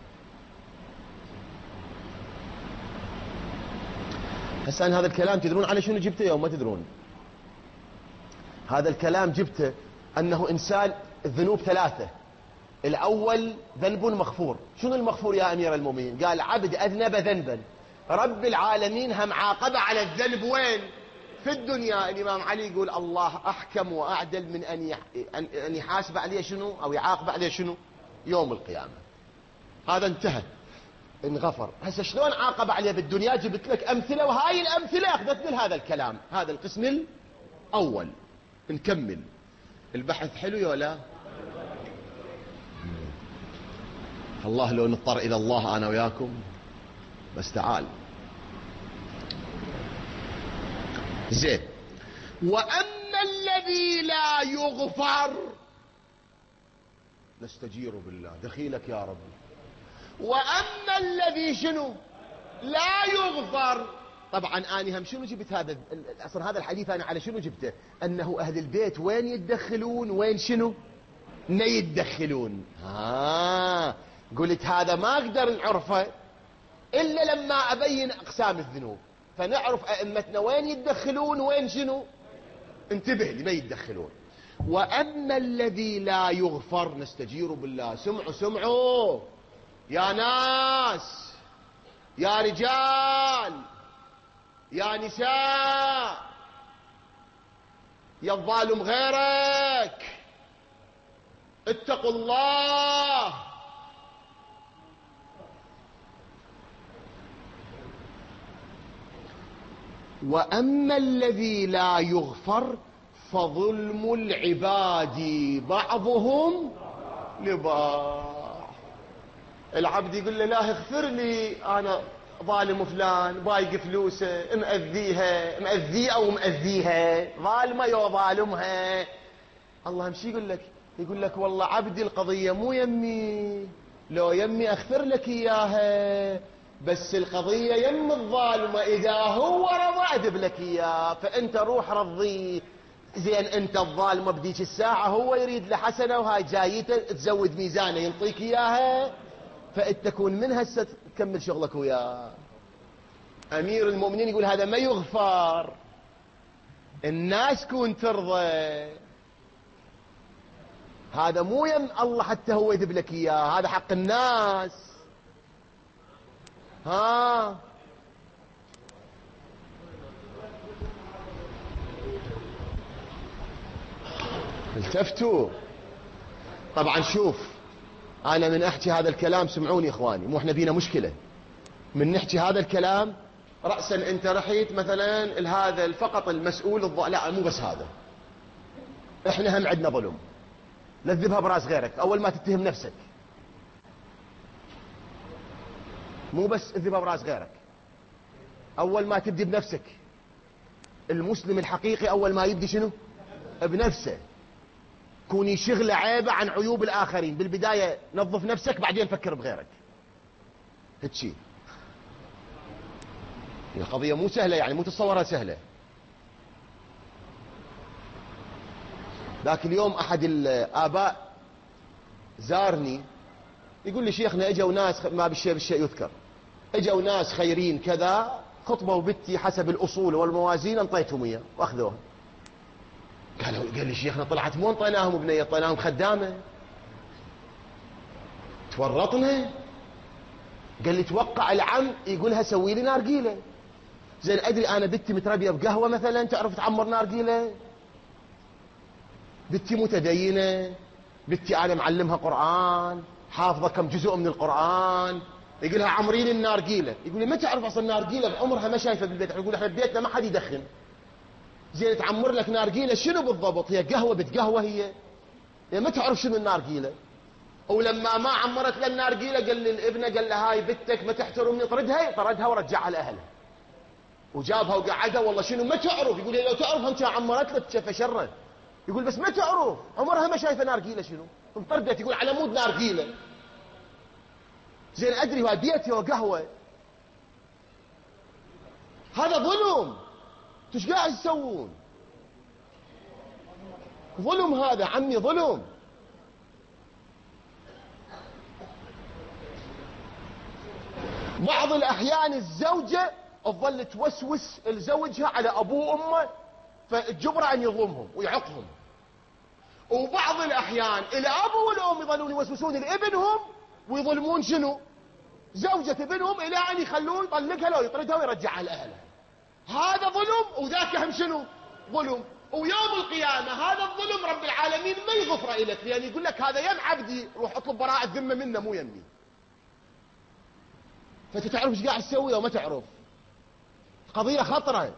هسه هذا الكلام تدرون على شنو جبته يوم ما تدرون؟ هذا الكلام جبته انه انسان الذنوب ثلاثة. الاول ذنب مغفور. شنو المغفور يا امير المؤمنين؟ قال عبد اذنب ذنبا رب العالمين هم عاقب على الذنب وين؟ في الدنيا. الامام علي يقول الله احكم واعدل من ان يحاسب عليه شنو او يعاقب عليه شنو يوم القيامة. هذا انتهى انغفر. هسه شلون عاقب عليه بالدنيا؟ جبت لك امثله، وهاي الامثله اخذت من هذا الكلام. هذا القسم الاول. نكمل البحث. حلو يا لا؟ الله لو نضطر الى الله انا وياكم. بس تعال زين. وأما الذي لا يغفر نستجير بالله، دخيلك يا ربي. وأما الذي شنو لا يغفر، طبعا أنا هم شنو جبت هذا أصلا هذا الحديث أنا على شنو جبته؟ أنه أهل البيت وين يتدخلون وين شنو ما يتدخلون. قلت هذا ما أقدر نعرفه إلا لما أبين أقسام الذنوب، فنعرف أئمتنا وين يتدخلون وين شنو. انتبه لي، ما يتدخلون. وأما الذي لا يغفر نستجير بالله. سمعوا سمعوا يا ناس، يا رجال، يا نساء، يا الظالم غيرك، اتقوا الله. وأما الذي لا يغفر فظلم العباد بعضهم لبعض. العبد يقول له لا اغفر لي، أنا ظالم فلان، بايق فلوسه، مأذيها، مأذيه أو مأذيها، ظالمة يا ظالمها. الله همشي يقول لك والله عبدي القضية مو يمي، لو يمي أغفر لك إياها، بس القضية يم الظالمة، إذا هو رضى أدب لك إياه، فأنت روح رضيه. زين أنت الظالمة بديك الساعة هو يريد لحسنة وهاي جايته تزود ميزانه ينطيك إياها، فأتكون من هسه تكمل شغلك وياه. أمير المؤمنين يقول هذا ما يغفر، الناس كون ترضى، هذا مو يم الله حتى هو يذب لك إياه، هذا حق الناس. التفتوا. طبعا شوف، أنا من أحكي هذا الكلام سمعوني إخواني، مو إحنا بينا مشكلة من نحكي هذا الكلام رأسا أنت رحيت مثلا هذا فقط المسؤول لا مو بس هذا، إحنا هم عندنا ظلم، لذبها براس غيرك أول ما تتهم نفسك، مو بس اذبها براس غيرك، أول ما تبدي بنفسك. المسلم الحقيقي أول ما يبدي شنو؟ بنفسه. كوني شغلة عيبة عن عيوب الآخرين، بالبداية نظف نفسك بعدين فكر بغيرك. هتشي القضية مو سهلة، يعني مو تتصورها سهلة. ذاك اليوم أحد الآباء زارني يقول لي شيخنا اجوا ناس ما بالشيء يذكر، اجوا ناس خيرين كذا، خطبوا بنتي حسب الأصول والموازين انطيتهم اياه واخذوها. قال لي شيخنا طلعت مو انطيناهم بنية، انطيناهم خدامة، تورطنا. قال لي توقع العم يقولها سوي لي نارقيلة. زين ادري انا بنتي متربيه بقهوه مثلا تعرف تعمر نارقيلة، بنتي متدينه، بنتي انا معلمها قرآن، حافظه كم جزء من القرآن، يقولها عمري لي النارقيلة. يقول لي ما تعرف اصلا نارقيلة بعمرها ما شايفه بالبيت. يقول احنا ببيتنا ما حد يدخن. زين تعمر لك نارقيلة شنو بالضبط؟ هي قهوه بتقهوه، هي ما تعرف شنو النارقيلة. ولما ما عمرت له النارقيلة قال لي الابنه، قال له هاي بنتك ما تحترمني، طردها ورجعها لاهلها وجابها وقعدها. والله شنو ما تعرف؟ يقول لي لو تعرف انت عمرت لك شاف شره. يقول بس ما تعرف، عمرها ما شايفه نارقيلة شنو انطردت. يقول على مود نارقيلة. زين ادري هاي بيتي وقهوه، هذا ظلم. ايش قاعد تسوون؟ ظلم هذا عمي، ظلم. بعض الأحيان الزوجة تظل توسوس لزوجها على أبوه وأمه فالجبرة أن يظلمهم ويعقهم. وبعض الأحيان الأب والأم يظلون يوسوسون لابنهم ويظلمون شنو؟ زوجة ابنهم إلى أن يخلون يطلقها لو يطردها ويرجعها لأهلها. هذا ظلم وذاك هم شنو؟ ظلم. ويوم القيامة هذا الظلم رب العالمين ما يغفر إليك، لأن يقول لك هذا يم عبدي، روح اطلب براءة ذمة منه مو يمي. فانت تعرف ايش قاعد تسوي او ما تعرف؟ قضية خطرة.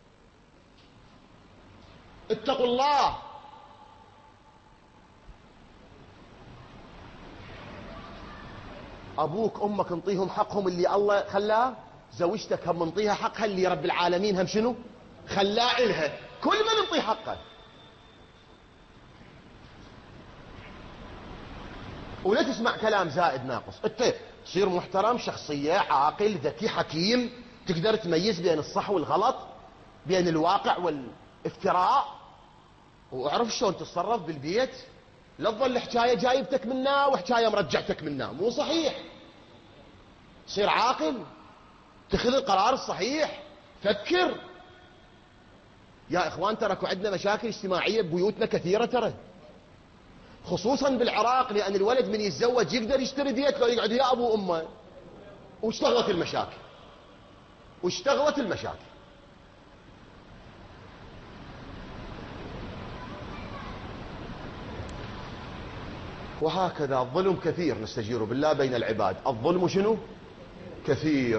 اتقوا الله. ابوك امك انطيهم حقهم اللي الله خلاه، زوجتك هم انطيها حقها اللي رب العالمين هم شنو خلاه إلها، كل من نعطيه حقه. ولا تسمع كلام زائد ناقص. انت تصير محترم، شخصية، عاقل، ذكي، حكيم، تقدر تميز بين الصح والغلط، بين الواقع والافتراء، واعرف شلون تتصرف بالبيت. لا تظل حكاية جايبتك منها وحكاية مرجعتك منها، مو صحيح. تصير عاقل، تاخذ القرار الصحيح، فكر. يا اخوان تركوا عندنا مشاكل اجتماعية ببيوتنا كثيرة ترى، خصوصا بالعراق، لان الولد من يتزوج يقدر يشتري بيت لو يقعد يا ابو امه. واشتغلت المشاكل، واشتغلت المشاكل. وهكذا الظلم كثير، نستجير بالله بين العباد. الظلم شنو؟ كثير.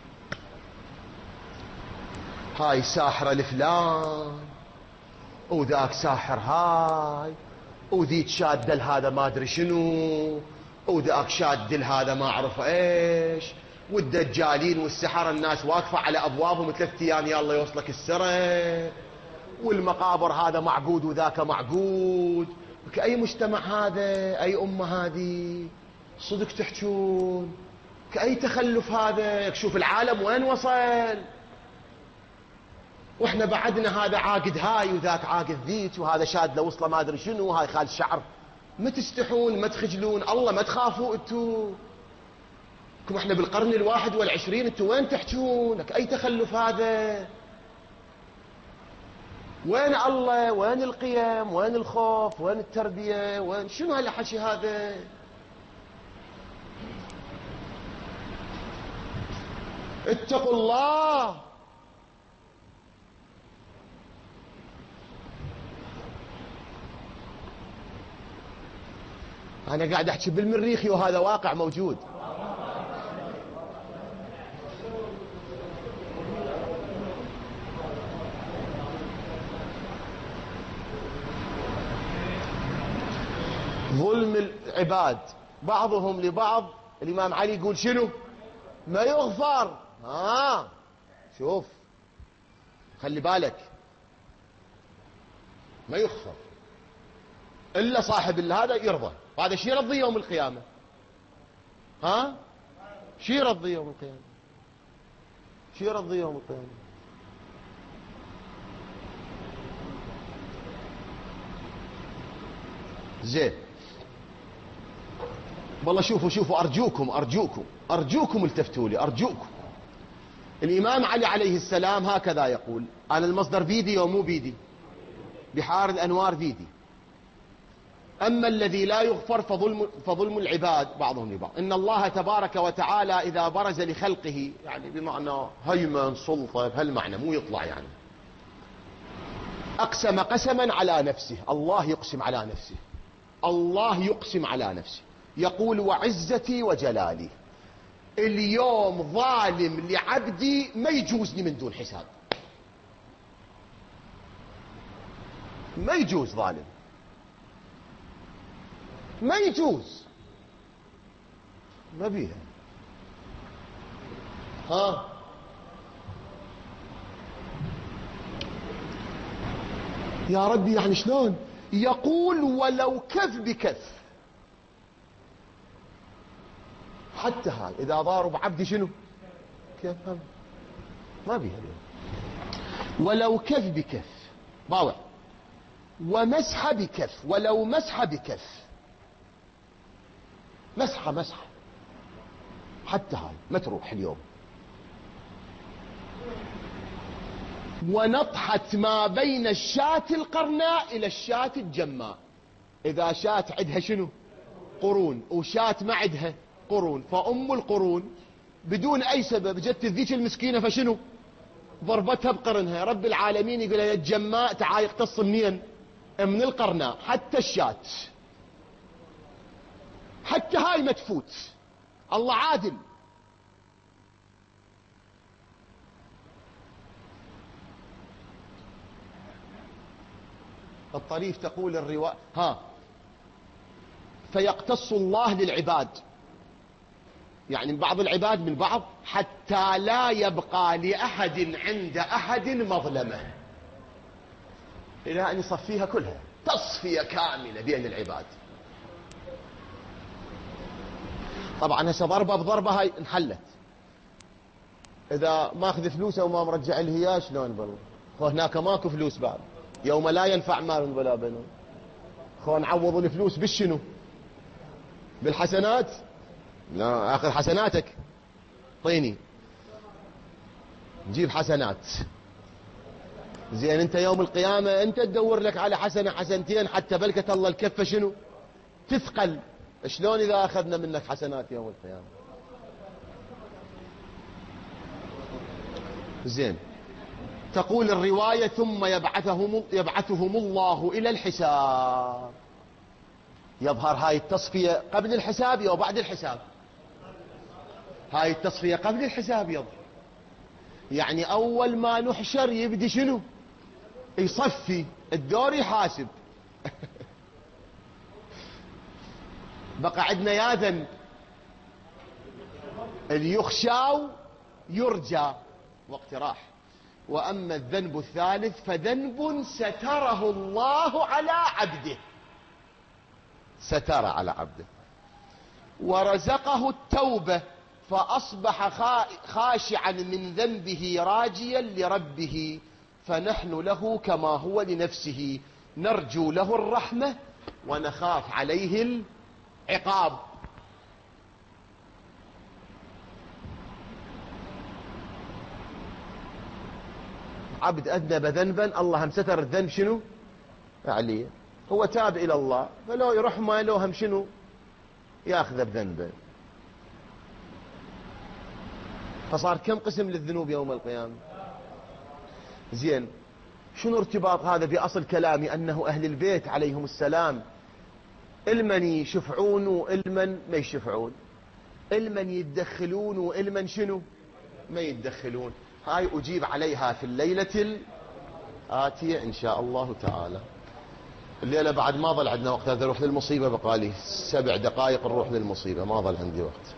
هاي ساحرة لفلان، وذاك ساحر هاي، وذيك شادة لهذا ما ادري شنو، وذاك شادة لهذا ما اعرف ايش. والدجالين والسحرة الناس واقفة على ابوابهم 3 ايام يلا يوصلك السرة. والمقابر هذا معقود وذاك معقود. كأي مجتمع هذا؟ أي أمة هذه؟ صدق تحجون؟ كأي تخلف هذا؟ شوف العالم وين وصل. واحنا بعدنا هذا عاقد هاي وذاك عاقد ذيك، وهذا شاد لو وصله ما ادري شنو، هاي خال الشعر. ما تستحون؟ ما تخجلون؟ الله ما تخافوا انتو؟ كم احنا بالقرن 21 انتو وين تحجون؟ اي تخلف هذا؟ وين الله؟ وين القيم؟ وين الخوف؟ وين التربية؟ وين شنو هالحكي هذا؟ اتقوا الله. أنا قاعد أحكي بالمريخي وهذا واقع موجود. ظلم العباد بعضهم لبعض، الإمام علي يقول شنو؟ ما يغفر. شوف، خلي بالك، ما يغفر إلا صاحب هذا يرضى. هذا شي يرضي يوم القيامة. شي يرضي يوم القيامة؟ شي يرضي يوم القيامة؟ زين. والله شوفوا أرجوكم التفتوا لي، أرجوكم. الإمام علي عليه السلام هكذا يقول. أنا المصدر فيدي ومو بيدي، بحار الأنوار فيدي. أما الذي لا يغفر فظلم العباد بعضهم لبعض. إن الله تبارك وتعالى إذا برز لخلقه، يعني بمعنى هيمن سلطة بهالمعنى، مو يطلع يعني، أقسم قسما على نفسه. الله يقسم على نفسه، الله يقسم على نفسه، يقول وعزتي وجلالي اليوم ظالم لعبدي ما يجوزني من دون حساب. ما يجوز ظالم، ما يجوز، ما بيها. يا ربي يعني شلون؟ يقول ولو كف بكف. حتى هاي إذا ضارب عبدي شنو؟ كيف؟ ما بيها. ولو كف بكف باوع، ومسح بكف، ولو مسح بكف، مسحة حتى هاي ما تروح اليوم. ونطحت ما بين الشاة القرناء إلى الشاة الجماء. إذا شاة عدها شنو؟ قرون، وشاة ما عدها قرون، فأم القرون بدون أي سبب جت ذيك المسكينة فشنو؟ ضربتها بقرنها. رب العالمين يقول يا الجماء تعال يقتص منين؟ من القرناء. حتى الشاة، حتى هاي ما تفوت. الله عادل. الطريف تقول الرواية فيقتص الله للعباد يعني من بعض العباد من بعض، حتى لا يبقى لأحد عند أحد مظلمة، إلى أن يصفيها كلها تصفية كاملة بين العباد. طبعا هسه ضربة بضربة هاي انحلت. إذا ماخذ فلوسه وما مرجع لها شلون بالله؟ هناك ماكو فلوس بعد، يوم لا ينفع مال ولا بنون. نعوض الفلوس بالشنو؟ بالحسنات؟ لا، اخذ حسناتك طيني، نجيب حسنات. زين انت يوم القيامة انت تدور لك على حسنة حسنتين حتى بلكة الله الكفة شنو تثقل. شلون اذا اخذنا منك حسنات يوم القيامة؟ زين تقول الرواية ثم يبعثهم الله الى الحساب. يظهر هاي التصفية قبل الحساب او بعد الحساب؟ هاي التصفية قبل الحساب يظهر. يعني اول ما نحشر يبدي شنو؟ يصفي الدور، يحاسب. بقى عندنا يا ذنب اللي يخشى يرجى واقتراح، واما الذنب الثالث فذنب ستره الله على عبده، ستر على عبده ورزقه التوبة فأصبح خاشعا من ذنبه راجيا لربه، فنحن له كما هو لنفسه، نرجو له الرحمة ونخاف عليه العقاب. عبد أذنب ذنبا الله هم ستر الذنب شنو عليه، هو تاب إلى الله، فلو يروح ما لو هم شنو ياخذ بذنبه. فصار كم قسم للذنوب يوم القيامة؟ زين شنو ارتباط هذا بأصل كلامي أنه أهل البيت عليهم السلام المن يشفعون والمن ما يشفعون، المن يتدخلون والمن شنو ما يتدخلون. هاي أجيب عليها في الليلة الآتية إن شاء الله تعالى. الليلة بعد ما ظل عندنا وقت، هذا نروح للمصيبة، بقالي 7 دقائق نروح للمصيبة، ما ظل عندي وقت.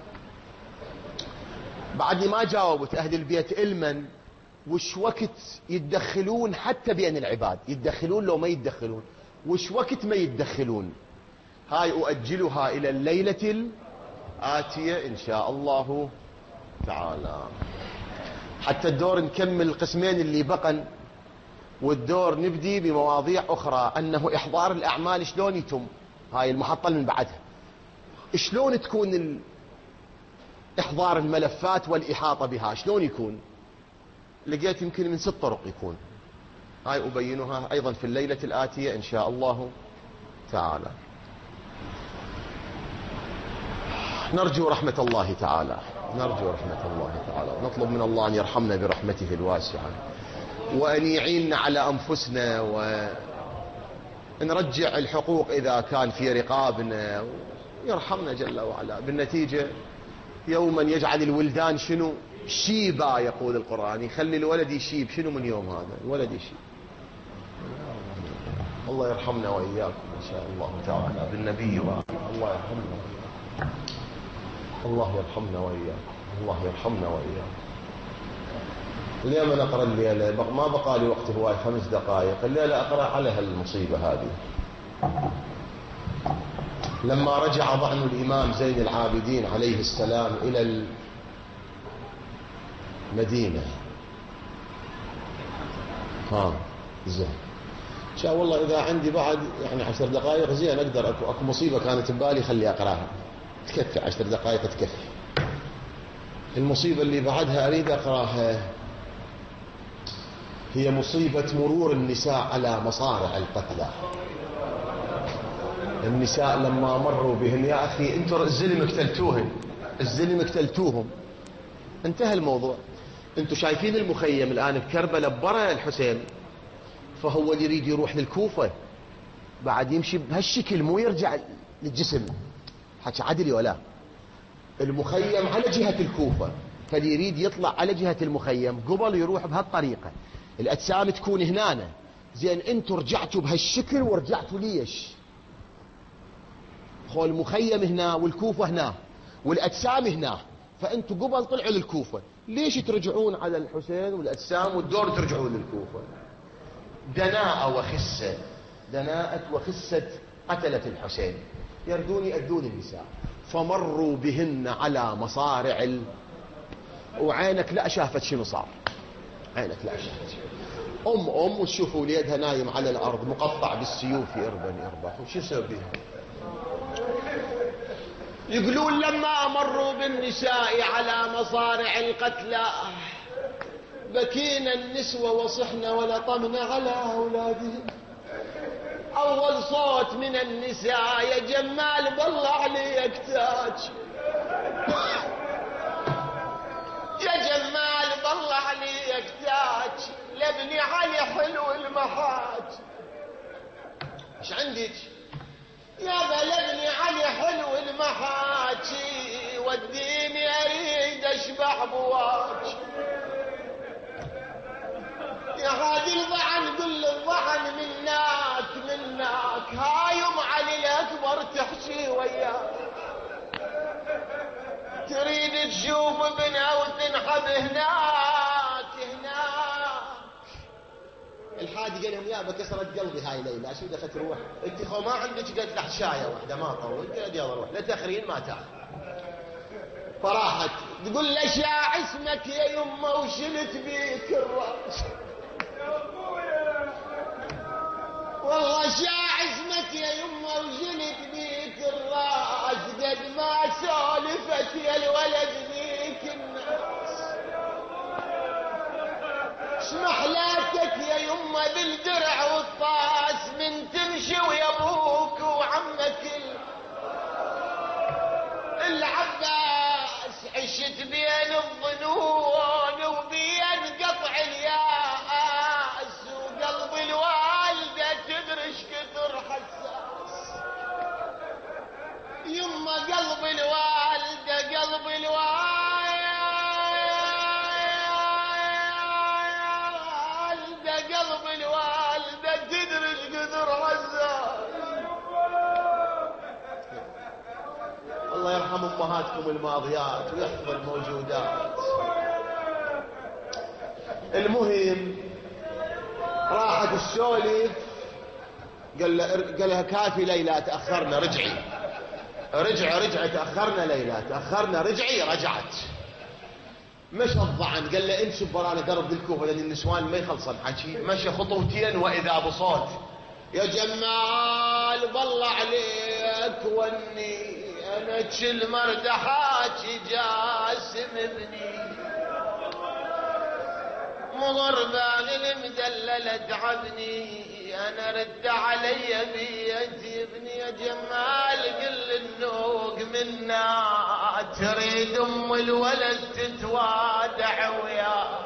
بعدني ما جاوبت أهل البيت علما وش وقت يتدخلون حتى بين العباد، يتدخلون لو ما يتدخلون، وش وقت ما يتدخلون. هاي أؤجلها إلى الليلة الآتية إن شاء الله تعالى، حتى الدور نكمل القسمين اللي بقن، والدور نبدي بمواضيع أخرى، أنه إحضار الأعمال شلون يتم، هاي المحطة من بعدها، شلون تكون إحضار الملفات والإحاطة بها شلون يكون. لقيت يمكن من 6 طرق يكون، هاي أبينها أيضا في الليلة الآتية إن شاء الله تعالى. نرجو رحمة الله تعالى، نرجو رحمة الله تعالى، نطلب من الله أن يرحمنا برحمته الواسعة، وأن يعيننا على أنفسنا، ونرجع الحقوق إذا كان في رقابنا، ويرحمنا جل وعلا. بالنتيجة يوما يجعل الولدان شنو شيبا، يقول القرآن، يخلي الولد يشيب. شنو من يوم هذا الولد يشيب؟ الله يرحمنا وإياكم إن شاء الله تعالى بالنبي الله يرحمنا، الله يرحمنا وإياكم، الله يرحمنا وإياكم. اليوم نقرأ الليلة، ما بقى لي وقت هواي 5 دقائق، الليلة أقرأ على هالمصيبة هذه. لما رجع ضعن الإمام زين العابدين عليه السلام إلى المدينة، زين إن شاء الله إذا عندي بعد يعني 10 دقائق زين أقدر، أكو مصيبة كانت ببالي خلي أقرأها، تكفي 10 دقائق تكفي. المصيبة اللي بعدها أريد أقرأها هي مصيبة مرور النساء على مصارع القتلى. النساء لما مروا بهم، يا أخي أنتوا الزلم قتلتوهم، الزلم قتلتوهم، انتهى الموضوع. أنتوا شايفين المخيم الآن بكربلاء برا الحسين، فهو اللي يريد يروح للكوفة بعد يمشي بهالشكل، مو يرجع للجسم، حكي عدلي ولا المخيم على جهة الكوفة، فاللي يريد يطلع على جهة المخيم قبل يروح بهالطريقة، الأجسام تكون هنا. زين انتوا رجعتوا بهالشكل ورجعتوا ليش؟ هو المخيم هنا والكوفة هنا والأجسام هنا، فأنتوا قبل طلعوا للكوفة، ليش ترجعون على الحسين والأجسام والدور ترجعون للكوفة؟ دناءة وخسة قتلت الحسين، يردون يأذون النساء، فمروا بهن على مصارع وعينك لا شافت شنو صار، عينك لا شافت وتشوفوا وليدها نايم على الأرض مقطع بالسيوف يربح وش يسوي بها. يقولون لما مروا بالنساء على مصارع القتلى بكينا النسوة وصحنا ولطمنا على أولادهم. أول صوت من النساء يا جمال بالله عليك تاج، يا جمال بالله عليك تاج، لابني علي حلو المحاج. ايش عندك؟ يا لابني علي حلو المحاج، وديني اريد اشبع بواج. يا هادي الضعن قل الضعن منك هايم علي الاكبر تحشي وياك، تريد تشوف ابنها وتنحب هناك. الحادي قال لهم يابا كسرت قلبي هاي ليلى، شو بدك تروح انت خو ما عندك قلت له حشايه واحده ما طول، قال يلا روح لا تاخرين ما تاخر. فراحت تقول له شاع اسمك يا يمه وشلت بيك الراس، والله شاع اسمك يا يمه وشلت بيك الراس، قد ما سولفت يا الولد بيك الناس. شمحلاتك يا يمه بالدرع والطاس، من تمشي ويا ابوك وعمك العباس، عشت بين الظنون وبين قطع الياس، وقلب الوالده تدري ايش كثر حساس. يما قلب الوالده تدري ايش كثر حساس. الله يرحم امهاتكم الماضيات ويحفظ الموجودات. المهم راحت السولف، قال لها كافي ليلى تاخرنا رجعي. رجع تاخرنا ليلى تاخرنا رجعي. رجعت مشى الضعن، قال له امشي برانا درب الكوفه لان النسوان ما يخلصن حكي. مشى خطوتين واذا بصوت يا جمال بالله عليك وني انا تشل مردحاك جاسم ابني، مغربان المدلله تعبني، انا رد علي بيتي ابني. يا جمال قل النوق منا تريد ام الولد تتوادع وياه،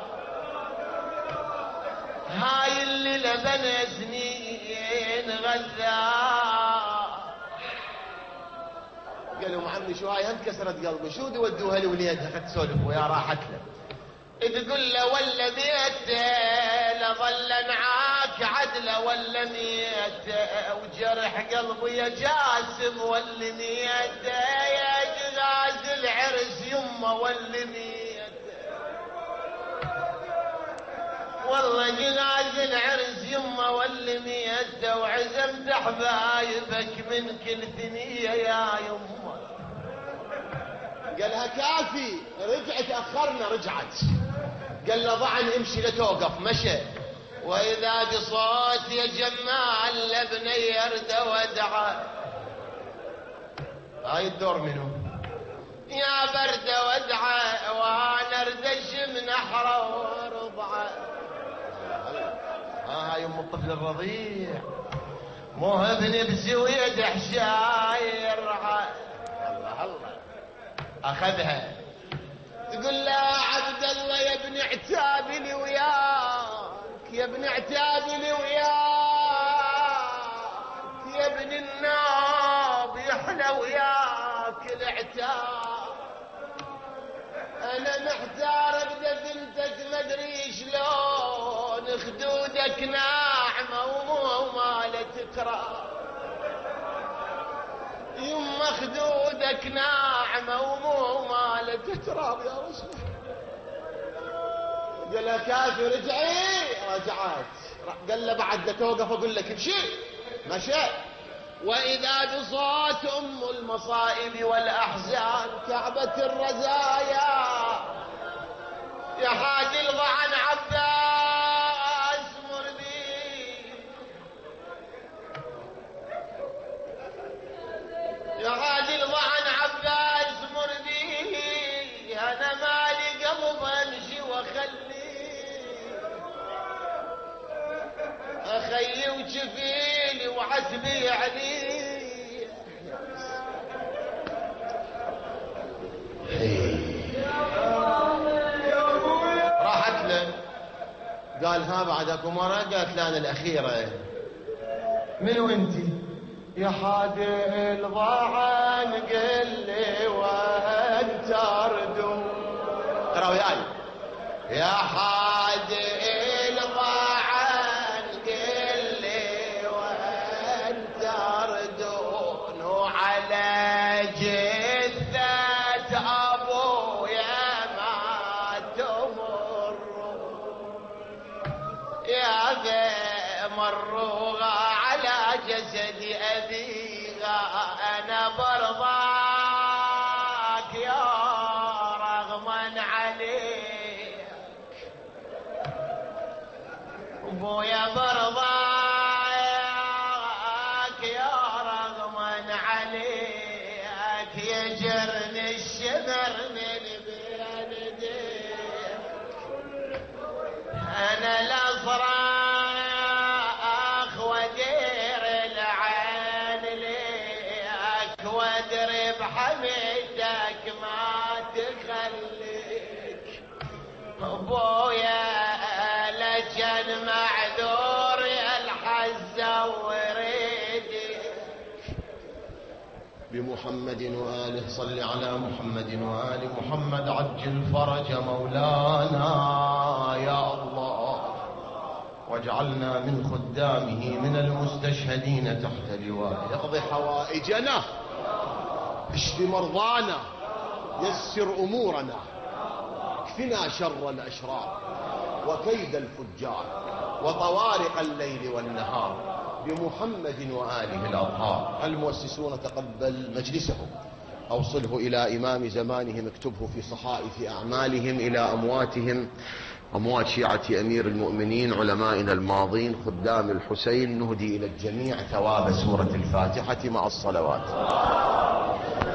هاي اللي لبن سنين غذاه. قالوا عمي شو هاي هم كسرت قلبي، شو تودوها لوليدها فتسولف ويا راحت له. تقول له ولا ميته لظل معاك عدله ولا ميته، وجرح قلبي يا جاسم ولا ميته، يا جغاز العرس يمه ولا ميته، والله جغاز العرس يمه ولا ميته، وعزمت حبايبك من كل ثنيه يا يمه. قالها كافي رجعت اخرنا. رجعت قال له ضعن امشي لا توقف. مشى واذا بصوت يا جمال لابني يرد ودعى. هاي الدور منو؟ يا برد ودعى وانا اردش من احره ورضعه. هاي ام الطفل الرضيع مو ابن بزويد حشاير. الله اخذها تقول لا عبد الله يا ابن عتاب لي وياك، يا ابن عتاب لي وياك، يا ابن الناب يحلى وياك العتاب. انا محتار بدفنتك مدري شلون، خدودك ناعمه ومو مالت تكرار. يما خدودك ناعمه ومو مالت تراب يا رسول. قال له كافي رجعي. رجعت. قال له بعد توقف اقول لك امشي. مشى. واذا بصوت ام المصائب والاحزان كعبة الرزايا يا حاج الضعن عباس مردي يا حاج الضعن عباس مردي انا مالي قلب امشي واخلي اخيي وجفيلي وعتبي علي. راحت له قال ها بعد اكو مرة. قالت لا انا الاخيرة. منو انت؟ يا حادي الضعن قل لي وانت اردو. ترى وياي. يا حادي الضعن قل لي وانت اردو على جثة ابويا ما تمر يا ذي مروا على جسد أبيها أنا برضاك يا رغما عليك أبويا برضاك يا رغما عليك يجرني الشمر من بين يديك أنا الأصراخ ودير العين ليك وادري بحميدك ما تخليك أبويا لجن معذور يا الحزة وريدك بمحمد وآله. صل على محمد وآل محمد عجل فرج مولانا يا الله واجعلنا من خدامه من المستشهدين تحت لوائه. اقضي حوائجنا اشف مرضانا يسر أمورنا اكفنا شر الأشرار وكيد الفجار وطوارق الليل والنهار بمحمد وآله الأطهار. المؤسسون تقبل مجلسهم أوصله إلى إمام زمانهم اكتبه في صحائف أعمالهم إلى أمواتهم أموات شيعة أمير المؤمنين علمائنا الماضين خدام الحسين. نهدي إلى الجميع ثواب سورة الفاتحة مع الصلوات.